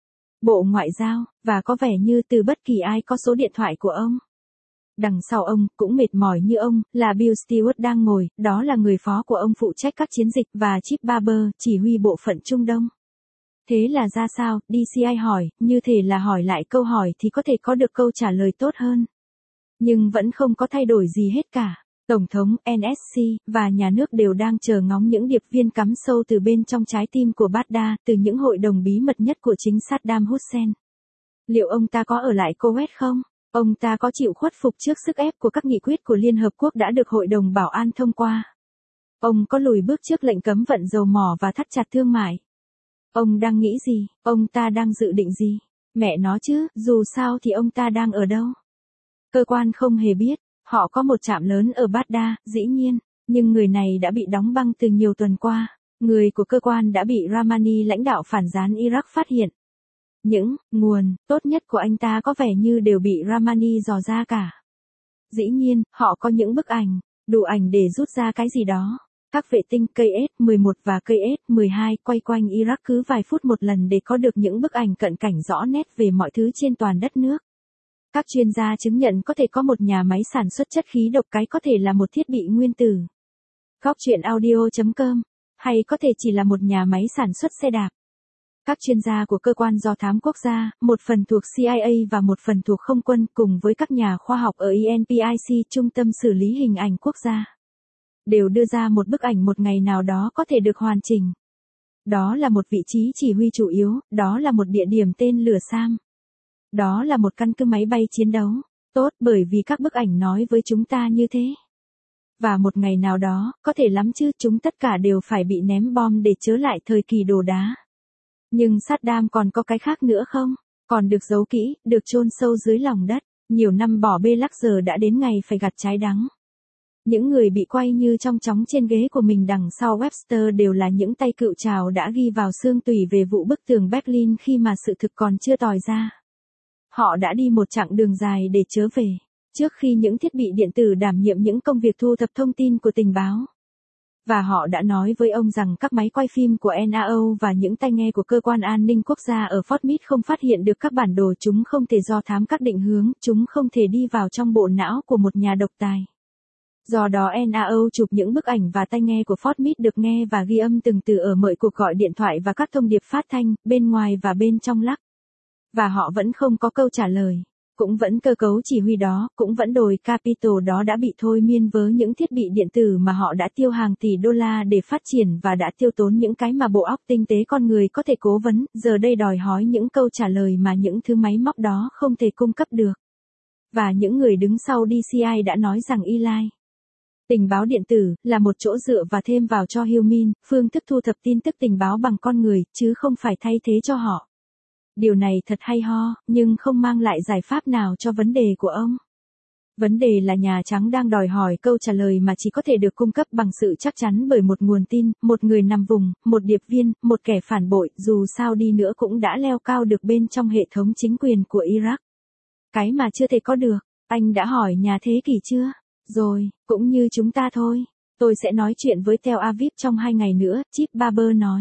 Bộ Ngoại giao, và có vẻ như từ bất kỳ ai có số điện thoại của ông. Đằng sau ông, cũng mệt mỏi như ông, là Bill Stewart đang ngồi, đó là người phó của ông phụ trách các chiến dịch, và Chip Barber, chỉ huy bộ phận Trung Đông. Thế là ra sao, đê xê i hỏi, như thể là hỏi lại câu hỏi thì có thể có được câu trả lời tốt hơn. Nhưng vẫn không có thay đổi gì hết cả. Tổng thống, en ét xê, và nhà nước đều đang chờ ngóng những điệp viên cắm sâu từ bên trong trái tim của Baghdad, từ những hội đồng bí mật nhất của chính Saddam Hussein. Liệu ông ta có ở lại Kuwait không? Ông ta có chịu khuất phục trước sức ép của các nghị quyết của Liên Hợp Quốc đã được Hội đồng Bảo an thông qua? Ông có lùi bước trước lệnh cấm vận dầu mỏ và thắt chặt thương mại? Ông đang nghĩ gì? Ông ta đang dự định gì? Mẹ nó chứ, dù sao thì ông ta đang ở đâu? Cơ quan không hề biết. Họ có một trạm lớn ở Baghdad, dĩ nhiên, nhưng người này đã bị đóng băng từ nhiều tuần qua. Người của cơ quan đã bị Ramani, lãnh đạo phản gián Iraq, phát hiện. Những nguồn tốt nhất của anh ta có vẻ như đều bị Ramani dò ra cả. Dĩ nhiên, họ có những bức ảnh, đủ ảnh để rút ra cái gì đó. Các vệ tinh K S mười một và K S mười hai quay quanh Iraq cứ vài phút một lần để có được những bức ảnh cận cảnh rõ nét về mọi thứ trên toàn đất nước. Các chuyên gia chứng nhận có thể có một nhà máy sản xuất chất khí độc, cái có thể là một thiết bị nguyên tử. Góc truyện audio chấm com. Hay có thể chỉ là một nhà máy sản xuất xe đạp. Các chuyên gia của cơ quan do thám quốc gia, một phần thuộc C I A và một phần thuộc không quân, cùng với các nhà khoa học ở E N P I C, Trung tâm xử lý hình ảnh quốc gia, đều đưa ra một bức ảnh một ngày nào đó có thể được hoàn chỉnh. Đó là một vị trí chỉ huy chủ yếu, đó là một địa điểm tên lửa Sam. Đó là một căn cứ máy bay chiến đấu. Tốt, bởi vì các bức ảnh nói với chúng ta như thế. Và một ngày nào đó, có thể lắm chứ, chúng tất cả đều phải bị ném bom để chớ lại thời kỳ đồ đá. Nhưng Saddam còn có cái khác nữa không? Còn được giấu kỹ, được chôn sâu dưới lòng đất. Nhiều năm bỏ bê lắc giờ đã đến ngày phải gặt trái đắng. Những người bị quay như trong chóng trên ghế của mình đằng sau Webster đều là những tay cựu trào đã ghi vào xương tủy về vụ bức tường Berlin khi mà sự thực còn chưa tòi ra. Họ đã đi một chặng đường dài để trở về, trước khi những thiết bị điện tử đảm nhiệm những công việc thu thập thông tin của tình báo. Và họ đã nói với ông rằng các máy quay phim của en a o và những tai nghe của cơ quan an ninh quốc gia ở Fort Meade không phát hiện được các bản đồ, chúng không thể do thám các định hướng, chúng không thể đi vào trong bộ não của một nhà độc tài. Do đó en a o chụp những bức ảnh và tai nghe của Fort Meade được nghe và ghi âm từng từ ở mọi cuộc gọi điện thoại và các thông điệp phát thanh, bên ngoài và bên trong lắc. Và họ vẫn không có câu trả lời. Cũng vẫn cơ cấu chỉ huy đó, cũng vẫn đồi Capitol đó đã bị thôi miên với những thiết bị điện tử mà họ đã tiêu hàng tỷ đô la để phát triển và đã tiêu tốn những cái mà bộ óc tinh tế con người có thể cố vấn, giờ đây đòi hỏi những câu trả lời mà những thứ máy móc đó không thể cung cấp được. Và những người đứng sau đê xê i đã nói rằng Eli, tình báo điện tử, là một chỗ dựa và thêm vào cho Humin, phương thức thu thập tin tức tình báo bằng con người, chứ không phải thay thế cho họ. Điều này thật hay ho, nhưng không mang lại giải pháp nào cho vấn đề của ông. Vấn đề là Nhà Trắng đang đòi hỏi câu trả lời mà chỉ có thể được cung cấp bằng sự chắc chắn bởi một nguồn tin, một người nằm vùng, một điệp viên, một kẻ phản bội, dù sao đi nữa cũng đã leo cao được bên trong hệ thống chính quyền của Iraq. Cái mà chưa thể có được, anh đã hỏi nhà thế kỷ chưa? Rồi, cũng như chúng ta thôi. Tôi sẽ nói chuyện với Tel Aviv trong hai ngày nữa, Chip Barber nói.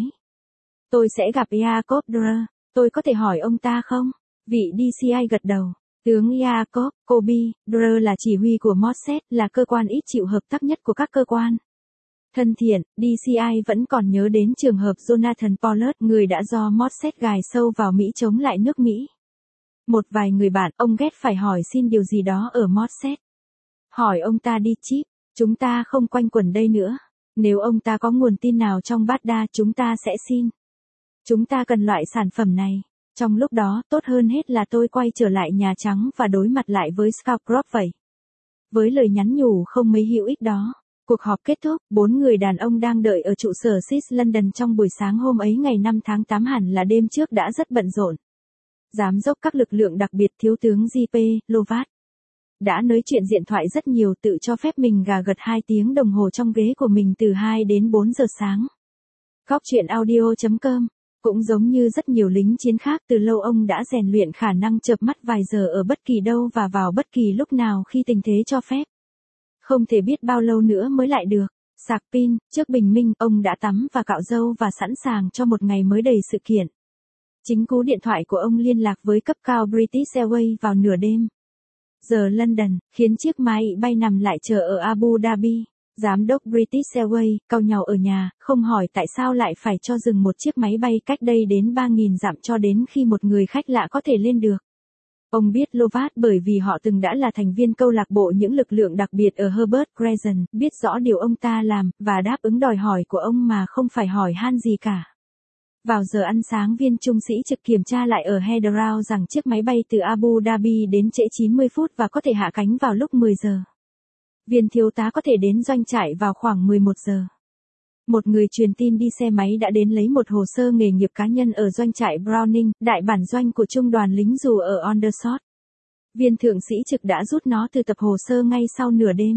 Tôi sẽ gặp Jacob Drer. Tôi có thể hỏi ông ta không? Vị đê xê i gật đầu. Tướng Jacob Kobi Drer là chỉ huy của Mossad, là cơ quan ít chịu hợp tác nhất của các cơ quan. Thân thiện, đê xê i vẫn còn nhớ đến trường hợp Jonathan Pollard, người đã do Mossad gài sâu vào Mỹ chống lại nước Mỹ. Một vài người bạn, ông ghét phải hỏi xin điều gì đó ở Mossad. Hỏi ông ta đi Chip, chúng ta không quanh quẩn đây nữa. Nếu ông ta có nguồn tin nào trong Baghdad chúng ta sẽ xin. Chúng ta cần loại sản phẩm này. Trong lúc đó, tốt hơn hết là tôi quay trở lại Nhà Trắng và đối mặt lại với Scowcroft vậy. Với lời nhắn nhủ không mấy hữu ích đó, cuộc họp kết thúc, bốn người đàn ông đang đợi ở trụ sở xê i ét London trong buổi sáng hôm ấy ngày năm tháng tám, hẳn là đêm trước đã rất bận rộn. Giám đốc các lực lượng đặc biệt thiếu tướng giê pê Lovat đã nói chuyện điện thoại rất nhiều, tự cho phép mình gà gật hai tiếng đồng hồ trong ghế của mình từ hai đến bốn giờ sáng. Góc chuyện audio chấm com. Cũng giống như rất nhiều lính chiến khác, từ lâu ông đã rèn luyện khả năng chợp mắt vài giờ ở bất kỳ đâu và vào bất kỳ lúc nào khi tình thế cho phép. Không thể biết bao lâu nữa mới lại được. Sạc pin, trước bình minh, ông đã tắm và cạo râu và sẵn sàng cho một ngày mới đầy sự kiện. Chính cú điện thoại của ông liên lạc với cấp cao British Airways vào nửa đêm giờ London, khiến chiếc máy bay nằm lại chờ ở Abu Dhabi. Giám đốc British Airways, cau nhàu ở nhà, không hỏi tại sao lại phải cho dừng một chiếc máy bay cách đây đến ba nghìn dặm cho đến khi một người khách lạ có thể lên được. Ông biết Lovat bởi vì họ từng đã là thành viên câu lạc bộ những lực lượng đặc biệt ở Herbert Crescent, biết rõ điều ông ta làm, và đáp ứng đòi hỏi của ông mà không phải hỏi han gì cả. Vào giờ ăn sáng, viên trung sĩ trực kiểm tra lại ở Heathrow rằng chiếc máy bay từ Abu Dhabi đến trễ chín mươi phút và có thể hạ cánh vào lúc mười giờ. Viên thiếu tá có thể đến doanh trại vào khoảng mười một giờ. Một người truyền tin đi xe máy đã đến lấy một hồ sơ nghề nghiệp cá nhân ở doanh trại Browning, đại bản doanh của trung đoàn lính dù ở Aldershot. Viên thượng sĩ trực đã rút nó từ tập hồ sơ ngay sau nửa đêm.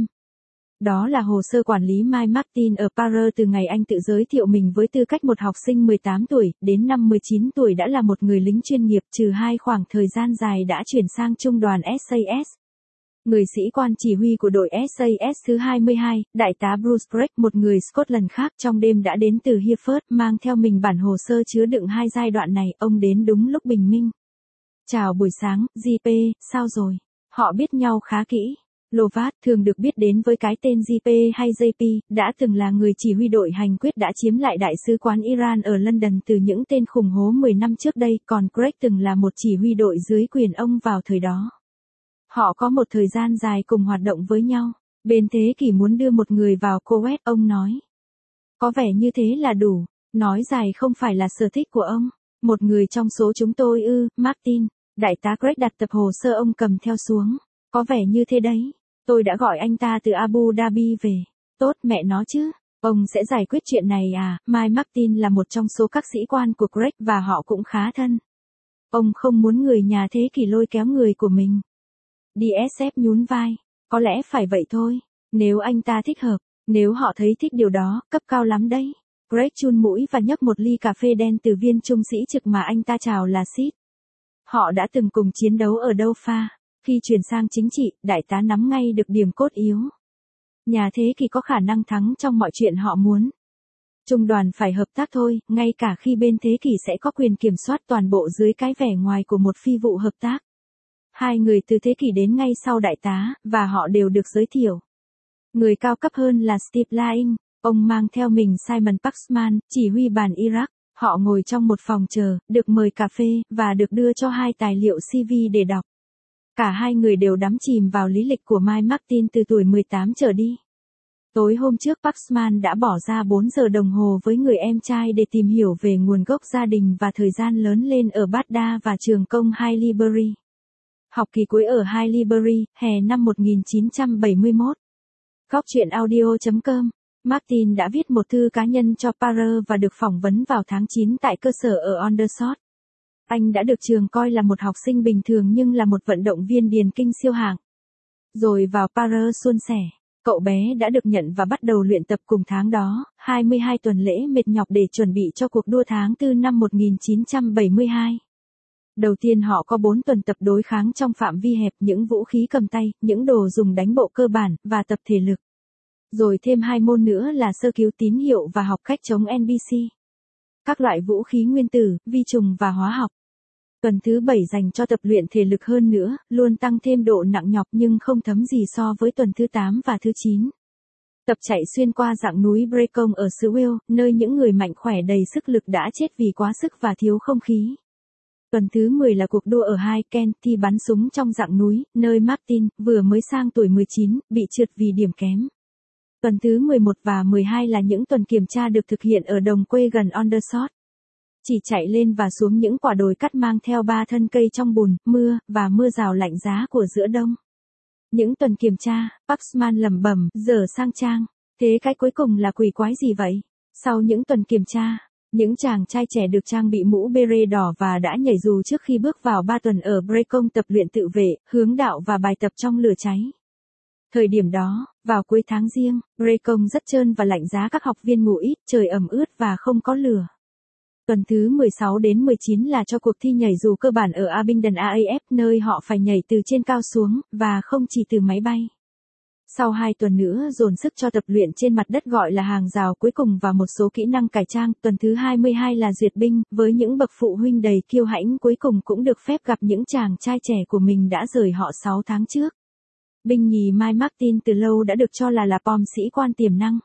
Đó là hồ sơ quản lý Mike Martin ở Paris từ ngày anh tự giới thiệu mình với tư cách một học sinh mười tám tuổi, đến năm mười chín tuổi đã là một người lính chuyên nghiệp, trừ hai khoảng thời gian dài đã chuyển sang trung đoàn ét a ét. Người sĩ quan chỉ huy của đội ét a ét thứ hai mươi hai, đại tá Bruce Bragg, một người Scotland khác, trong đêm đã đến từ Hereford, mang theo mình bản hồ sơ chứa đựng hai giai đoạn này. Ông đến đúng lúc bình minh. Chào buổi sáng, giê pê, sao rồi? Họ biết nhau khá kỹ. Lovat, thường được biết đến với cái tên giê pê hay giê pê, đã từng là người chỉ huy đội hành quyết đã chiếm lại đại sứ quán Iran ở London từ những tên khủng hố mười năm trước đây, còn Craig từng là một chỉ huy đội dưới quyền ông vào thời đó. Họ có một thời gian dài cùng hoạt động với nhau. Bên thế kỷ muốn đưa một người vào Coet, ông nói. Có vẻ như thế là đủ. Nói dài không phải là sở thích của ông. Một người trong số chúng tôi ư, Martin. Đại tá Craig đặt tập hồ sơ ông cầm theo xuống. Có vẻ như thế đấy. Tôi đã gọi anh ta từ Abu Dhabi về. Tốt mẹ nó chứ. Ông sẽ giải quyết chuyện này à? Mike Martin là một trong số các sĩ quan của Craig và họ cũng khá thân. Ông không muốn người nhà thế kỷ lôi kéo người của mình. đê ét ép nhún vai. Có lẽ phải vậy thôi. Nếu anh ta thích hợp. Nếu họ thấy thích điều đó, cấp cao lắm đấy. Craig chun mũi và nhấp một ly cà phê đen từ viên trung sĩ trực mà anh ta chào là Sid. Họ đã từng cùng chiến đấu ở Doufa. Khi chuyển sang chính trị, đại tá nắm ngay được điểm cốt yếu. Nhà thế kỷ có khả năng thắng trong mọi chuyện họ muốn. Trung đoàn phải hợp tác thôi, ngay cả khi bên thế kỷ sẽ có quyền kiểm soát toàn bộ dưới cái vẻ ngoài của một phi vụ hợp tác. Hai người từ thế kỷ đến ngay sau đại tá, và họ đều được giới thiệu. Người cao cấp hơn là Steve Laing, ông mang theo mình Simon Paxman, chỉ huy bàn Iraq. Họ ngồi trong một phòng chờ, được mời cà phê, và được đưa cho hai tài liệu xê vê để đọc. Cả hai người đều đắm chìm vào lý lịch của Mike Martin từ tuổi mười tám trở đi. Tối hôm trước Paxman đã bỏ ra bốn giờ đồng hồ với người em trai để tìm hiểu về nguồn gốc gia đình và thời gian lớn lên ở Baghdad và trường công Haileybury. Học kỳ cuối ở Haileybury, hè năm một nghìn chín trăm bảy mươi mốt. Góc chuyện audio chấm com. Martin đã viết một thư cá nhân cho Parler và được phỏng vấn vào tháng chín tại cơ sở ở Aldershot. Anh đã được trường coi là một học sinh bình thường nhưng là một vận động viên điền kinh siêu hạng. Rồi vào Parler suôn sẻ, cậu bé đã được nhận và bắt đầu luyện tập cùng tháng đó, hai mươi hai tuần lễ mệt nhọc để chuẩn bị cho cuộc đua tháng tư năm một nghìn chín trăm bảy mươi hai. Đầu tiên họ có bốn tuần tập đối kháng trong phạm vi hẹp, những vũ khí cầm tay, những đồ dùng đánh bộ cơ bản, và tập thể lực. Rồi thêm hai môn nữa là sơ cứu tín hiệu và học cách chống en bê xê. Các loại vũ khí nguyên tử, vi trùng và hóa học. Tuần thứ bảy dành cho tập luyện thể lực hơn nữa, luôn tăng thêm độ nặng nhọc nhưng không thấm gì so với tuần thứ tám và thứ chín. Tập chạy xuyên qua dãy núi Brecon ở xứ Wales, nơi những người mạnh khỏe đầy sức lực đã chết vì quá sức và thiếu không khí. Tuần thứ mười là cuộc đua ở High Kent thi bắn súng trong dãy núi, nơi Martin, vừa mới sang tuổi mười chín, bị trượt vì điểm kém. Tuần thứ mười một và mười hai là những tuần kiểm tra được thực hiện ở đồng quê gần Aldershot. Chỉ chạy lên và xuống những quả đồi cắt mang theo ba thân cây trong bùn, mưa, và mưa rào lạnh giá của giữa đông. Những tuần kiểm tra, Paxman lẩm bẩm, dở sang trang. Thế cái cuối cùng là quỷ quái gì vậy? Sau những tuần kiểm tra, những chàng trai trẻ được trang bị mũ beret đỏ và đã nhảy dù trước khi bước vào ba tuần ở Brecon tập luyện tự vệ, hướng đạo và bài tập trong lửa cháy. Thời điểm đó, vào cuối tháng Giêng, Brecon rất trơn và lạnh giá, các học viên ngủ ít, trời ẩm ướt và không có lửa. Tuần thứ mười sáu đến mười chín là cho cuộc thi nhảy dù cơ bản ở Abingdon a ép, nơi họ phải nhảy từ trên cao xuống, và không chỉ từ máy bay. Sau hai tuần nữa dồn sức cho tập luyện trên mặt đất gọi là hàng rào cuối cùng và một số kỹ năng cải trang, tuần thứ hai mươi hai là duyệt binh, với những bậc phụ huynh đầy kiêu hãnh cuối cùng cũng được phép gặp những chàng trai trẻ của mình đã rời họ sáu tháng trước. Binh nhì Mike Martin từ lâu đã được cho là là pom sĩ quan tiềm năng.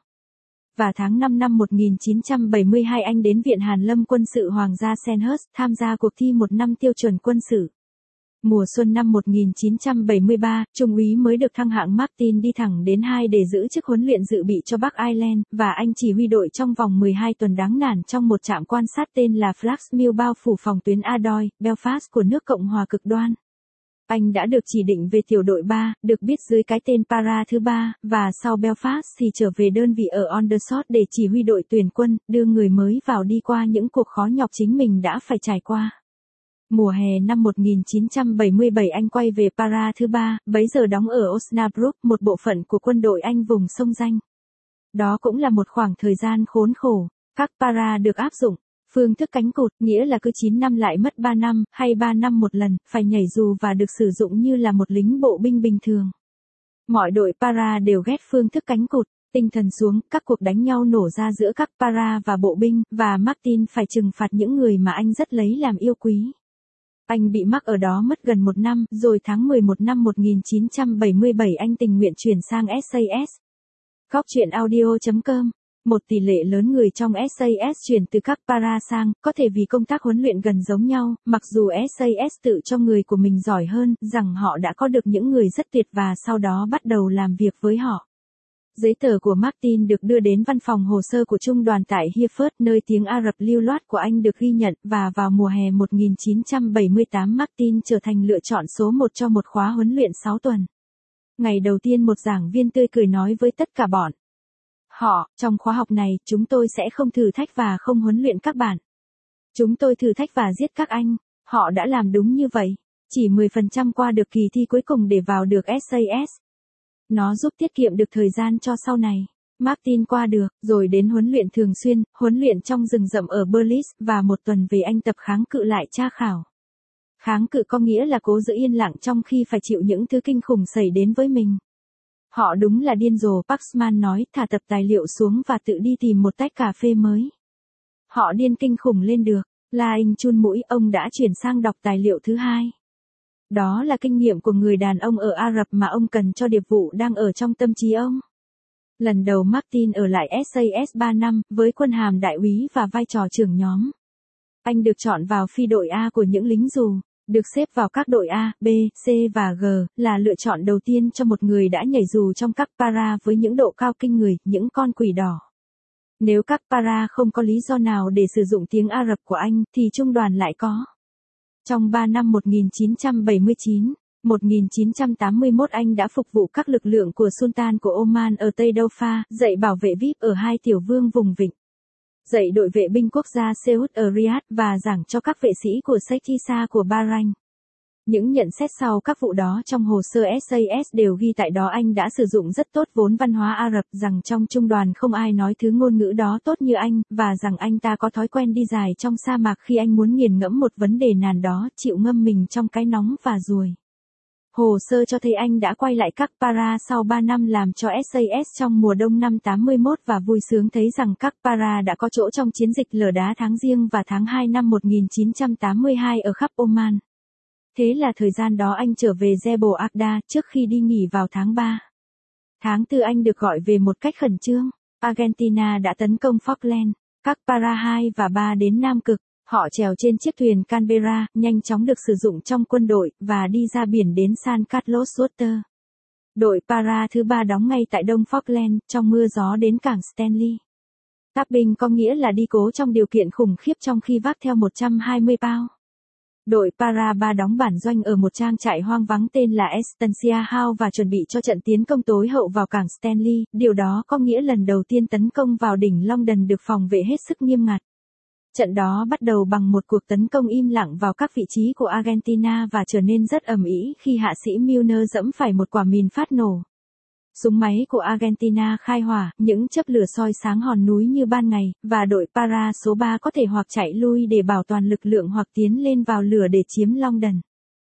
Và tháng năm năm một nghìn chín trăm bảy mươi hai anh đến Viện Hàn Lâm Quân sự Hoàng gia Sandhurst tham gia cuộc thi một năm tiêu chuẩn quân sự. Mùa xuân năm một nghìn chín trăm bảy mươi ba, Trung úy mới được thăng hạng Martin đi thẳng đến hai để giữ chức huấn luyện dự bị cho Bắc Ireland, và anh chỉ huy đội trong vòng mười hai tuần đáng nản trong một trạm quan sát tên là Flaxmill bao phủ phòng tuyến Ardoy, Belfast của nước Cộng hòa cực đoan. Anh đã được chỉ định về tiểu đội ba, được biết dưới cái tên Para thứ ba, và sau Belfast thì trở về đơn vị ở Aldershot để chỉ huy đội tuyển quân, đưa người mới vào đi qua những cuộc khó nhọc chính mình đã phải trải qua. Mùa hè năm một nghìn chín trăm bảy mươi bảy anh quay về Para thứ ba, bấy giờ đóng ở Osnabrück, một bộ phận của quân đội Anh vùng sông Danh. Đó cũng là một khoảng thời gian khốn khổ. Các Para được áp dụng phương thức cánh cụt, nghĩa là cứ chín năm lại mất ba năm, hay ba năm một lần, phải nhảy dù và được sử dụng như là một lính bộ binh bình thường. Mọi đội Para đều ghét phương thức cánh cụt, tinh thần xuống, các cuộc đánh nhau nổ ra giữa các Para và bộ binh, và Martin phải trừng phạt những người mà anh rất lấy làm yêu quý. Anh bị mắc ở đó mất gần một năm, rồi tháng mười một năm một nghìn chín trăm bảy mươi bảy anh tình nguyện chuyển sang ét a ét. Góc chuyện audio chấm com. Một tỷ lệ lớn người trong ét a ét chuyển từ các Para sang, có thể vì công tác huấn luyện gần giống nhau, mặc dù ét a ét tự cho người của mình giỏi hơn, rằng họ đã có được những người rất tuyệt và sau đó bắt đầu làm việc với họ. Giấy tờ của Martin được đưa đến văn phòng hồ sơ của trung đoàn tại Hereford, nơi tiếng Ả Rập lưu loát của anh được ghi nhận, và vào mùa hè một nghìn chín trăm bảy mươi tám Martin trở thành lựa chọn số một cho một khóa huấn luyện sáu tuần. Ngày đầu tiên một giảng viên tươi cười nói với tất cả bọn họ, trong khóa học này, chúng tôi sẽ không thử thách và không huấn luyện các bạn. Chúng tôi thử thách và giết các anh. Họ đã làm đúng như vậy. Chỉ mười phần trăm qua được kỳ thi cuối cùng để vào được ét a ét. Nó giúp tiết kiệm được thời gian cho sau này. Martin qua được, rồi đến huấn luyện thường xuyên, huấn luyện trong rừng rậm ở Berlis, và một tuần về anh tập kháng cự lại tra khảo. Kháng cự có nghĩa là cố giữ yên lặng trong khi phải chịu những thứ kinh khủng xảy đến với mình. Họ đúng là điên rồ, Paxman nói, thả tập tài liệu xuống và tự đi tìm một tách cà phê mới. Họ điên kinh khủng lên được. La Anh chun mũi, ông đã chuyển sang đọc tài liệu thứ hai. Đó là kinh nghiệm của người đàn ông ở Ả Rập mà ông cần cho điệp vụ đang ở trong tâm trí ông. Lần đầu Martin ở lại ét a ét ba năm, với quân hàm đại úy và vai trò trưởng nhóm. Anh được chọn vào phi đội A của những lính dù, được xếp vào các đội A, B, C và G, là lựa chọn đầu tiên cho một người đã nhảy dù trong các para với những độ cao kinh người, những con quỷ đỏ. Nếu các para không có lý do nào để sử dụng tiếng Ả Rập của anh, thì trung đoàn lại có. Trong ba năm một nghìn chín trăm bảy mươi chín, một nghìn chín trăm tám mươi mốt anh đã phục vụ các lực lượng của Sultan của Oman ở Tây Doufa, dạy bảo vệ vi ai pi ở hai tiểu vương vùng vịnh, dạy đội vệ binh quốc gia Seoul ở Riyadh và giảng cho các vệ sĩ của Sheikh Issa của Bahrain. Những nhận xét sau các vụ đó trong hồ sơ ét a ét đều ghi tại đó anh đã sử dụng rất tốt vốn văn hóa Ả Rập, rằng trong trung đoàn không ai nói thứ ngôn ngữ đó tốt như anh, và rằng anh ta có thói quen đi dài trong sa mạc khi anh muốn nghiền ngẫm một vấn đề nàn đó, chịu ngâm mình trong cái nóng và ruồi. Hồ sơ cho thấy anh đã quay lại các para sau ba năm làm cho ét a ét trong mùa đông năm tám mươi mốt và vui sướng thấy rằng các para đã có chỗ trong chiến dịch lở đá tháng Giêng và tháng hai năm một nghìn chín trăm tám mươi hai ở khắp Oman. Thế là thời gian đó anh trở về Jebel Akda trước khi đi nghỉ vào tháng ba. Tháng tư anh được gọi về một cách khẩn trương. Argentina đã tấn công Falkland. Các para hai và ba đến Nam Cực. Họ trèo trên chiếc thuyền Canberra, nhanh chóng được sử dụng trong quân đội, và đi ra biển đến San Carlos Water. Đội para thứ ba đóng ngay tại đông Falkland, trong mưa gió đến cảng Stanley. Tapping có nghĩa là đi cố trong điều kiện khủng khiếp trong khi vác theo một trăm hai mươi pound. Đội para ba đóng bản doanh ở một trang trại hoang vắng tên là Estancia House và chuẩn bị cho trận tiến công tối hậu vào cảng Stanley, điều đó có nghĩa lần đầu tiên tấn công vào đỉnh Longdon được phòng vệ hết sức nghiêm ngặt. Trận đó bắt đầu bằng một cuộc tấn công im lặng vào các vị trí của Argentina và trở nên rất ầm ĩ khi hạ sĩ Milner dẫm phải một quả mìn phát nổ. Súng máy của Argentina khai hỏa, những chớp lửa soi sáng hòn núi như ban ngày, và đội para số ba có thể hoặc chạy lui để bảo toàn lực lượng hoặc tiến lên vào lửa để chiếm Longdon.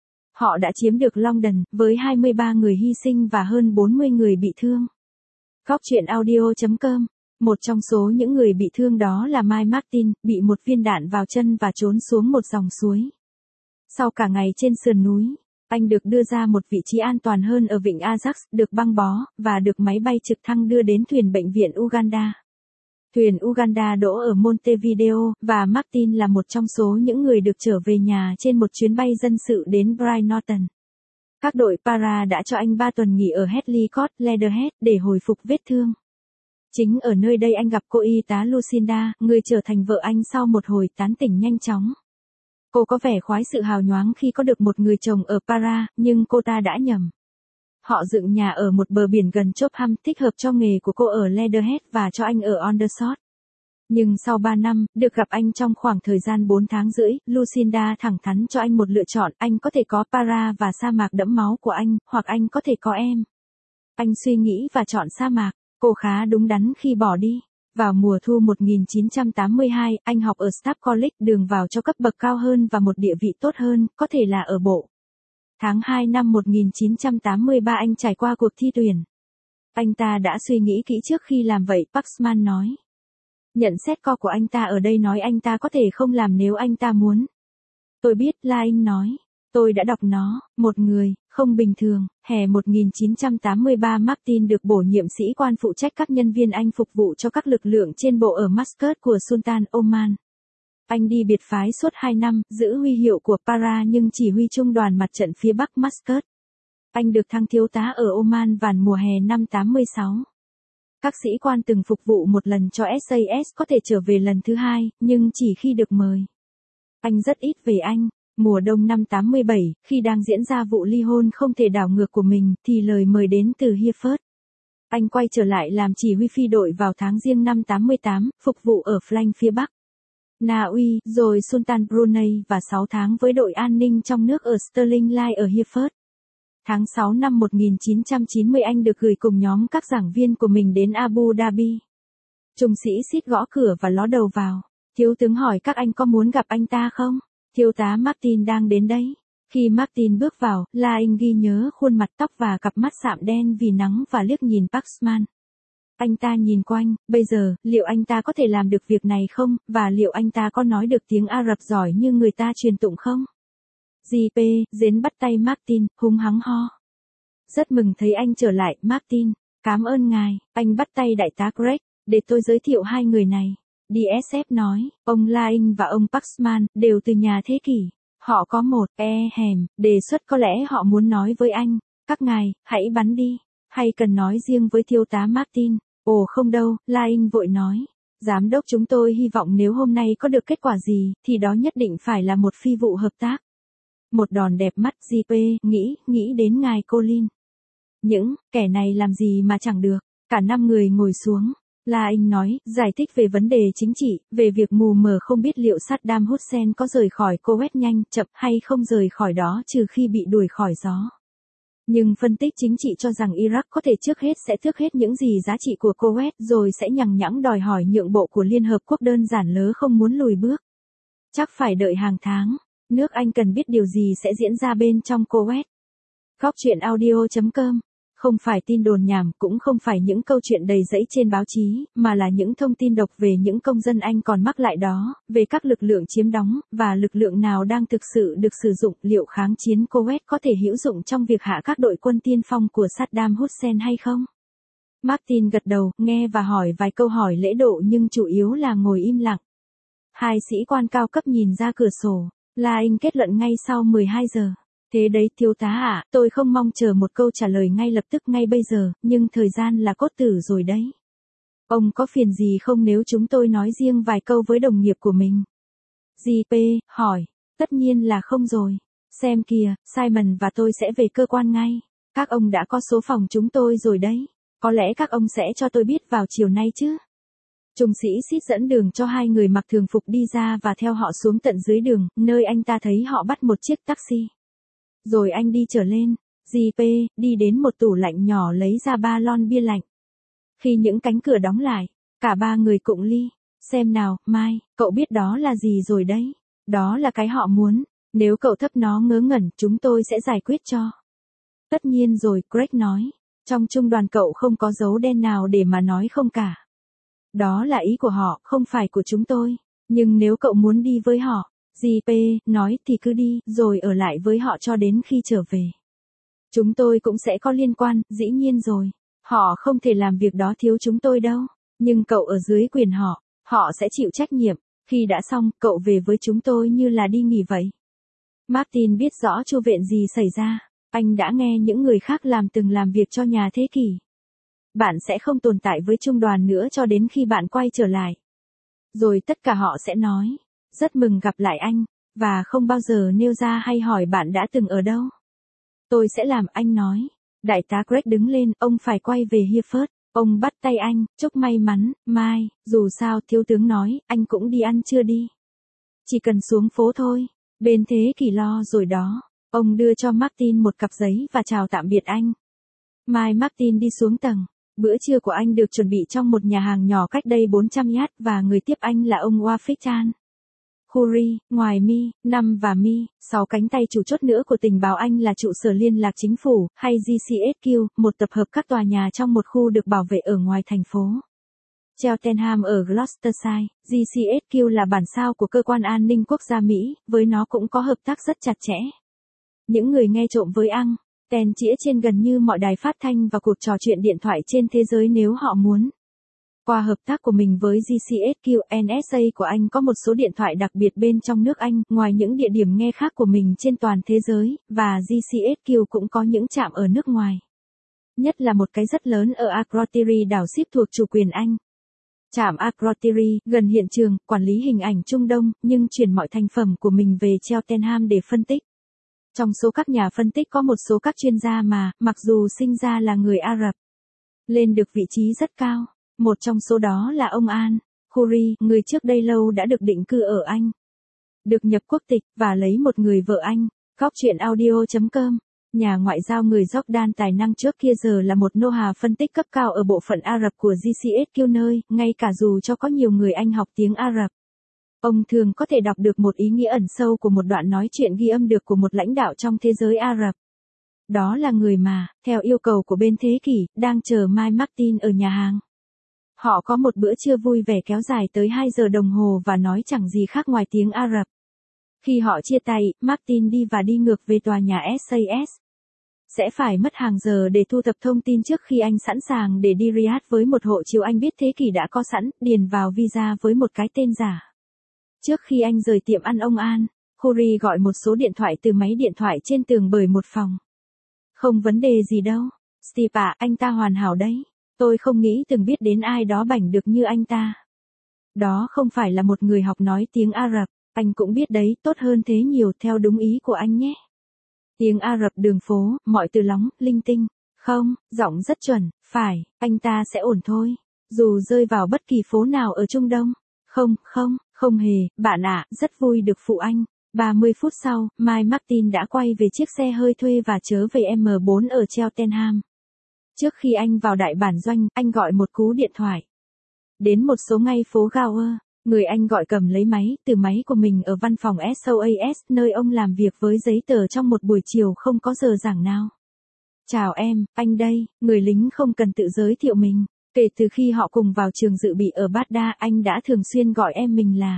Họ đã chiếm được Longdon, với hai mươi ba người hy sinh và hơn bốn mươi người bị thương. Góc truyện audio chấm com. Một trong số những người bị thương đó là Mike Martin, bị một viên đạn vào chân và trốn xuống một dòng suối. Sau cả ngày trên sườn núi, anh được đưa ra một vị trí an toàn hơn ở vịnh Ajax, được băng bó, và được máy bay trực thăng đưa đến thuyền bệnh viện Uganda. Thuyền Uganda đỗ ở Montevideo, và Martin là một trong số những người được trở về nhà trên một chuyến bay dân sự đến Brian Norton. Các đội para đã cho anh ba tuần nghỉ ở Hadley Court, Leatherhead, để hồi phục vết thương. Chính ở nơi đây anh gặp cô y tá Lucinda, người trở thành vợ anh sau một hồi tán tỉnh nhanh chóng. Cô có vẻ khoái sự hào nhoáng khi có được một người chồng ở para, nhưng cô ta đã nhầm. Họ dựng nhà ở một bờ biển gần Chopham, thích hợp cho nghề của cô ở Leatherhead và cho anh ở Aldershot. Nhưng sau ba năm, được gặp anh trong khoảng thời gian bốn tháng rưỡi, Lucinda thẳng thắn cho anh một lựa chọn, anh có thể có para và sa mạc đẫm máu của anh, hoặc anh có thể có em. Anh suy nghĩ và chọn sa mạc. Cô khá đúng đắn khi bỏ đi. Vào mùa thu một nghìn chín trăm tám mươi hai, anh học ở Staff College, đường vào cho cấp bậc cao hơn và một địa vị tốt hơn, có thể là ở bộ. Tháng hai năm một nghìn chín trăm tám mươi ba anh trải qua cuộc thi tuyển. Anh ta đã suy nghĩ kỹ trước khi làm vậy, Paxman nói. Nhận xét co của anh ta ở đây nói anh ta có thể không làm nếu anh ta muốn. Tôi biết, La Anh nói. Tôi đã đọc nó, một người, không bình thường. Hè một nghìn chín trăm tám mươi ba Martin được bổ nhiệm sĩ quan phụ trách các nhân viên Anh phục vụ cho các lực lượng trên bộ ở Muscat của Sultan Oman. Anh đi biệt phái suốt hai năm, giữ huy hiệu của para nhưng chỉ huy trung đoàn mặt trận phía Bắc Muscat. Anh được thăng thiếu tá ở Oman vào mùa hè năm tám mươi sáu. Các sĩ quan từng phục vụ một lần cho ét a ét có thể trở về lần thứ hai, nhưng chỉ khi được mời. Anh rất ít về Anh. Mùa đông năm tám mươi bảy, khi đang diễn ra vụ ly hôn không thể đảo ngược của mình, thì lời mời đến từ Hereford. Anh quay trở lại làm chỉ huy phi đội vào tháng Giêng năm tám mươi tám, phục vụ ở flank phía Bắc Na Uy, rồi Sultan Brunei và sáu tháng với đội an ninh trong nước ở Stirling Line ở Hereford. Tháng sáu năm một nghìn chín trăm chín mươi anh được gửi cùng nhóm các giảng viên của mình đến Abu Dhabi. Trung sĩ Sid gõ cửa và ló đầu vào. Thiếu tướng hỏi các anh có muốn gặp anh ta không? Thiếu tá Martin đang đến đấy. Khi Martin bước vào, La Anh ghi nhớ khuôn mặt, tóc và cặp mắt sạm đen vì nắng và liếc nhìn Paxman. Anh ta nhìn quanh, bây giờ, liệu anh ta có thể làm được việc này không, và liệu anh ta có nói được tiếng Ả Rập giỏi như người ta truyền tụng không? giê pê, Dến bắt tay Martin, hung hăng ho. Rất mừng thấy anh trở lại, Martin. Cảm ơn ngài, anh bắt tay đại tá Greg, để tôi giới thiệu hai người này. đê ét ép nói, ông Laing và ông Paxman đều từ nhà thế kỷ. Họ có một, e hèm, đề xuất có lẽ họ muốn nói với anh. Các ngài, hãy bắn đi. Hay cần nói riêng với thiếu tá Martin. Ồ không đâu, Laing vội nói. Giám đốc chúng tôi hy vọng nếu hôm nay có được kết quả gì, thì đó nhất định phải là một phi vụ hợp tác. Một đòn đẹp mắt, giê pê, nghĩ, nghĩ đến ngài Colin. Những, kẻ này làm gì mà chẳng được. Cả năm người ngồi xuống. La Anh nói, giải thích về vấn đề chính trị, về việc mù mờ không biết liệu Saddam Hussein có rời khỏi Kuwait nhanh, chậm hay không rời khỏi đó trừ khi bị đuổi khỏi gió. Nhưng phân tích chính trị cho rằng Iraq có thể trước hết sẽ tước hết những gì giá trị của Kuwait rồi sẽ nhằng nhẵng đòi hỏi nhượng bộ của Liên Hợp Quốc đơn giản lớ không muốn lùi bước. Chắc phải đợi hàng tháng. Nước Anh cần biết điều gì sẽ diễn ra bên trong Kuwait. Góc truyện audio chấm com. Không phải tin đồn nhảm, cũng không phải những câu chuyện đầy rẫy trên báo chí, mà là những thông tin độc về những công dân Anh còn mắc lại đó, về các lực lượng chiếm đóng, và lực lượng nào đang thực sự được sử dụng. Liệu kháng chiến Kuwait có thể hữu dụng trong việc hạ các đội quân tiên phong của Saddam Hussein hay không? Martin gật đầu, nghe và hỏi vài câu hỏi lễ độ nhưng chủ yếu là ngồi im lặng. Hai sĩ quan cao cấp nhìn ra cửa sổ. La Anh kết luận ngay sau mười hai giờ. Thế đấy thiếu tá ạ, à, tôi không mong chờ một câu trả lời ngay lập tức ngay bây giờ, nhưng thời gian là cốt tử rồi đấy. Ông có phiền gì không nếu chúng tôi nói riêng vài câu với đồng nghiệp của mình? giê pê, hỏi, tất nhiên là không rồi. Xem kìa, Simon và tôi sẽ về cơ quan ngay. Các ông đã có số phòng chúng tôi rồi đấy. Có lẽ các ông sẽ cho tôi biết vào chiều nay chứ? Trung sĩ Sid dẫn đường cho hai người mặc thường phục đi ra và theo họ xuống tận dưới đường, nơi anh ta thấy họ bắt một chiếc taxi. Rồi anh đi trở lên, giê pê, đi đến một tủ lạnh nhỏ lấy ra ba lon bia lạnh. Khi những cánh cửa đóng lại, cả ba người cụng ly. Xem nào, Mai, cậu biết đó là gì rồi đấy. Đó là cái họ muốn. Nếu cậu thấp nó ngớ ngẩn, chúng tôi sẽ giải quyết cho. Tất nhiên rồi, Greg nói. Trong trung đoàn cậu không có dấu đen nào để mà nói không cả. Đó là ý của họ, không phải của chúng tôi. Nhưng nếu cậu muốn đi với họ, giê pê, nói thì cứ đi, rồi ở lại với họ cho đến khi trở về. Chúng tôi cũng sẽ có liên quan, dĩ nhiên rồi. Họ không thể làm việc đó thiếu chúng tôi đâu. Nhưng cậu ở dưới quyền họ, họ sẽ chịu trách nhiệm. Khi đã xong, cậu về với chúng tôi như là đi nghỉ vậy. Martin biết rõ chu vện gì xảy ra. Anh đã nghe những người khác làm từng làm việc cho nhà thế kỷ. Bạn sẽ không tồn tại với trung đoàn nữa cho đến khi bạn quay trở lại. Rồi tất cả họ sẽ nói. Rất mừng gặp lại anh, và không bao giờ nêu ra hay hỏi bạn đã từng ở đâu. Tôi sẽ làm, anh nói. Đại tá Greg đứng lên, ông phải quay về Hereford. Ông bắt tay anh, chúc may mắn, Mai, dù sao thiếu tướng nói, anh cũng đi ăn trưa đi. Chỉ cần xuống phố thôi, bên thế kỷ lo rồi đó. Ông đưa cho Martin một cặp giấy và chào tạm biệt anh. Mai Martin đi xuống tầng. Bữa trưa của anh được chuẩn bị trong một nhà hàng nhỏ cách đây bốn trăm yard và người tiếp anh là ông Wafik Chan. Khoury, ngoài Mi, năm và Mi, sáu cánh tay chủ chốt nữa của tình báo Anh là trụ sở liên lạc chính phủ, hay giê xê ét quy, một tập hợp các tòa nhà trong một khu được bảo vệ ở ngoài thành phố. Cheltenham ở Gloucestershire, giê xê ét quy là bản sao của cơ quan an ninh quốc gia Mỹ, với nó cũng có hợp tác rất chặt chẽ. Những người nghe trộm với Ang, ten chĩa trên gần như mọi đài phát thanh và cuộc trò chuyện điện thoại trên thế giới nếu họ muốn. Qua hợp tác của mình với giê xê ét quy, en ét a của Anh có một số điện thoại đặc biệt bên trong nước Anh, ngoài những địa điểm nghe khác của mình trên toàn thế giới, và giê xê ét quy cũng có những trạm ở nước ngoài. Nhất là một cái rất lớn ở Akrotiri, đảo Ship thuộc chủ quyền Anh. Trạm Akrotiri, gần hiện trường, quản lý hình ảnh Trung Đông, nhưng chuyển mọi thành phẩm của mình về Cheltenham để phân tích. Trong số các nhà phân tích có một số các chuyên gia mà, mặc dù sinh ra là người Ả Rập, lên được vị trí rất cao. Một trong số đó là ông Al Khoury, người trước đây lâu đã được định cư ở Anh, được nhập quốc tịch, và lấy một người vợ Anh. Góc truyện audio chấm com. Nhà ngoại giao người Jordan tài năng trước kia giờ là một nô hà phân tích cấp cao ở bộ phận Ả Rập của giê xê ét quy nơi, ngay cả dù cho có nhiều người Anh học tiếng Ả Rập. Ông thường có thể đọc được một ý nghĩa ẩn sâu của một đoạn nói chuyện ghi âm được của một lãnh đạo trong thế giới Ả Rập. Đó là người mà, theo yêu cầu của bên thế kỷ, đang chờ Mike Martin ở nhà hàng. Họ có một bữa trưa vui vẻ kéo dài tới hai giờ đồng hồ và nói chẳng gì khác ngoài tiếng Ả Rập. Khi họ chia tay, Martin đi và đi ngược về tòa nhà ét a ét. Sẽ phải mất hàng giờ để thu thập thông tin trước khi anh sẵn sàng để đi Riyadh với một hộ chiếu anh biết thế kỷ đã có sẵn, điền vào visa với một cái tên giả. Trước khi anh rời tiệm ăn ông An, Khoury gọi một số điện thoại từ máy điện thoại trên tường bởi một phòng. Không vấn đề gì đâu. Steve à, anh ta hoàn hảo đấy. Tôi không nghĩ từng biết đến ai đó bảnh được như anh ta. Đó không phải là một người học nói tiếng Ả Rập, anh cũng biết đấy, tốt hơn thế nhiều theo đúng ý của anh nhé. Tiếng Ả Rập đường phố, mọi từ lóng, linh tinh. Không, giọng rất chuẩn, phải, anh ta sẽ ổn thôi. Dù rơi vào bất kỳ phố nào ở Trung Đông. Không, không, không hề, bạn ạ, rất vui được phụ anh. ba mươi phút sau, Mike Martin đã quay về chiếc xe hơi thuê và chớ về em bốn ở Cheltenham. Trước khi anh vào đại bản doanh, anh gọi một cú điện thoại. Đến một số ngay phố Gower, người anh gọi cầm lấy máy, từ máy của mình ở văn phòng ét o ét, nơi ông làm việc với giấy tờ trong một buổi chiều không có giờ giảng nào. Chào em, anh đây, người lính không cần tự giới thiệu mình. Kể từ khi họ cùng vào trường dự bị ở Baghdad, anh đã thường xuyên gọi em mình là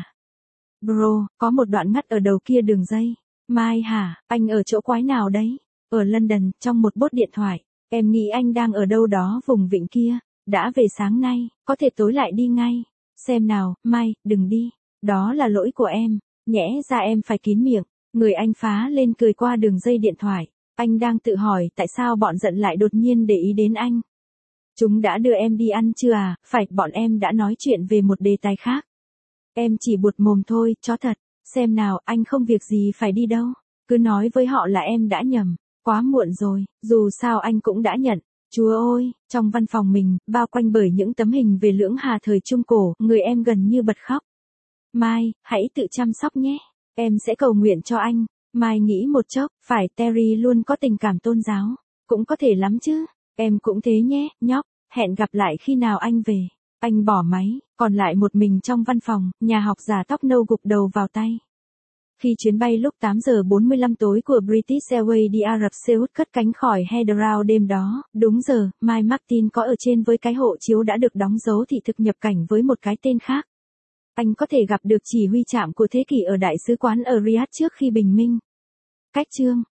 Bro. Có một đoạn ngắt ở đầu kia đường dây. Mai hả, anh ở chỗ quái nào đấy? Ở London, trong một bốt điện thoại. Em nghĩ anh đang ở đâu đó vùng vịnh kia. Đã về sáng nay, có thể tối lại đi ngay. Xem nào, Mai, đừng đi. Đó là lỗi của em. Nhẽ ra em phải kín miệng. Người anh phá lên cười qua đường dây điện thoại. Anh đang tự hỏi tại sao bọn giận lại đột nhiên để ý đến anh. Chúng đã đưa em đi ăn chưa à? Phải, bọn em đã nói chuyện về một đề tài khác. Em chỉ buột mồm thôi, chó thật. Xem nào, anh không việc gì phải đi đâu. Cứ nói với họ là em đã nhầm. Quá muộn rồi, dù sao anh cũng đã nhận. Chúa ơi, trong văn phòng mình, bao quanh bởi những tấm hình về lưỡng hà thời Trung Cổ, người em gần như bật khóc. Mai, hãy tự chăm sóc nhé. Em sẽ cầu nguyện cho anh. Mai nghĩ một chốc, phải, Terry luôn có tình cảm tôn giáo. Cũng có thể lắm chứ. Em cũng thế nhé, nhóc. Hẹn gặp lại khi nào anh về. Anh bỏ máy, còn lại một mình trong văn phòng, nhà học giả tóc nâu gục đầu vào tay. Khi chuyến bay lúc tám giờ bốn mươi lăm tối của British Airways đi Ả Rập Xê Út cất cánh khỏi Heathrow đêm đó, đúng giờ, Mike Martin có ở trên với cái hộ chiếu đã được đóng dấu thị thực nhập cảnh với một cái tên khác. Anh có thể gặp được chỉ huy trạm của thế kỷ ở đại sứ quán ở Riyadh trước khi bình minh. Cách chương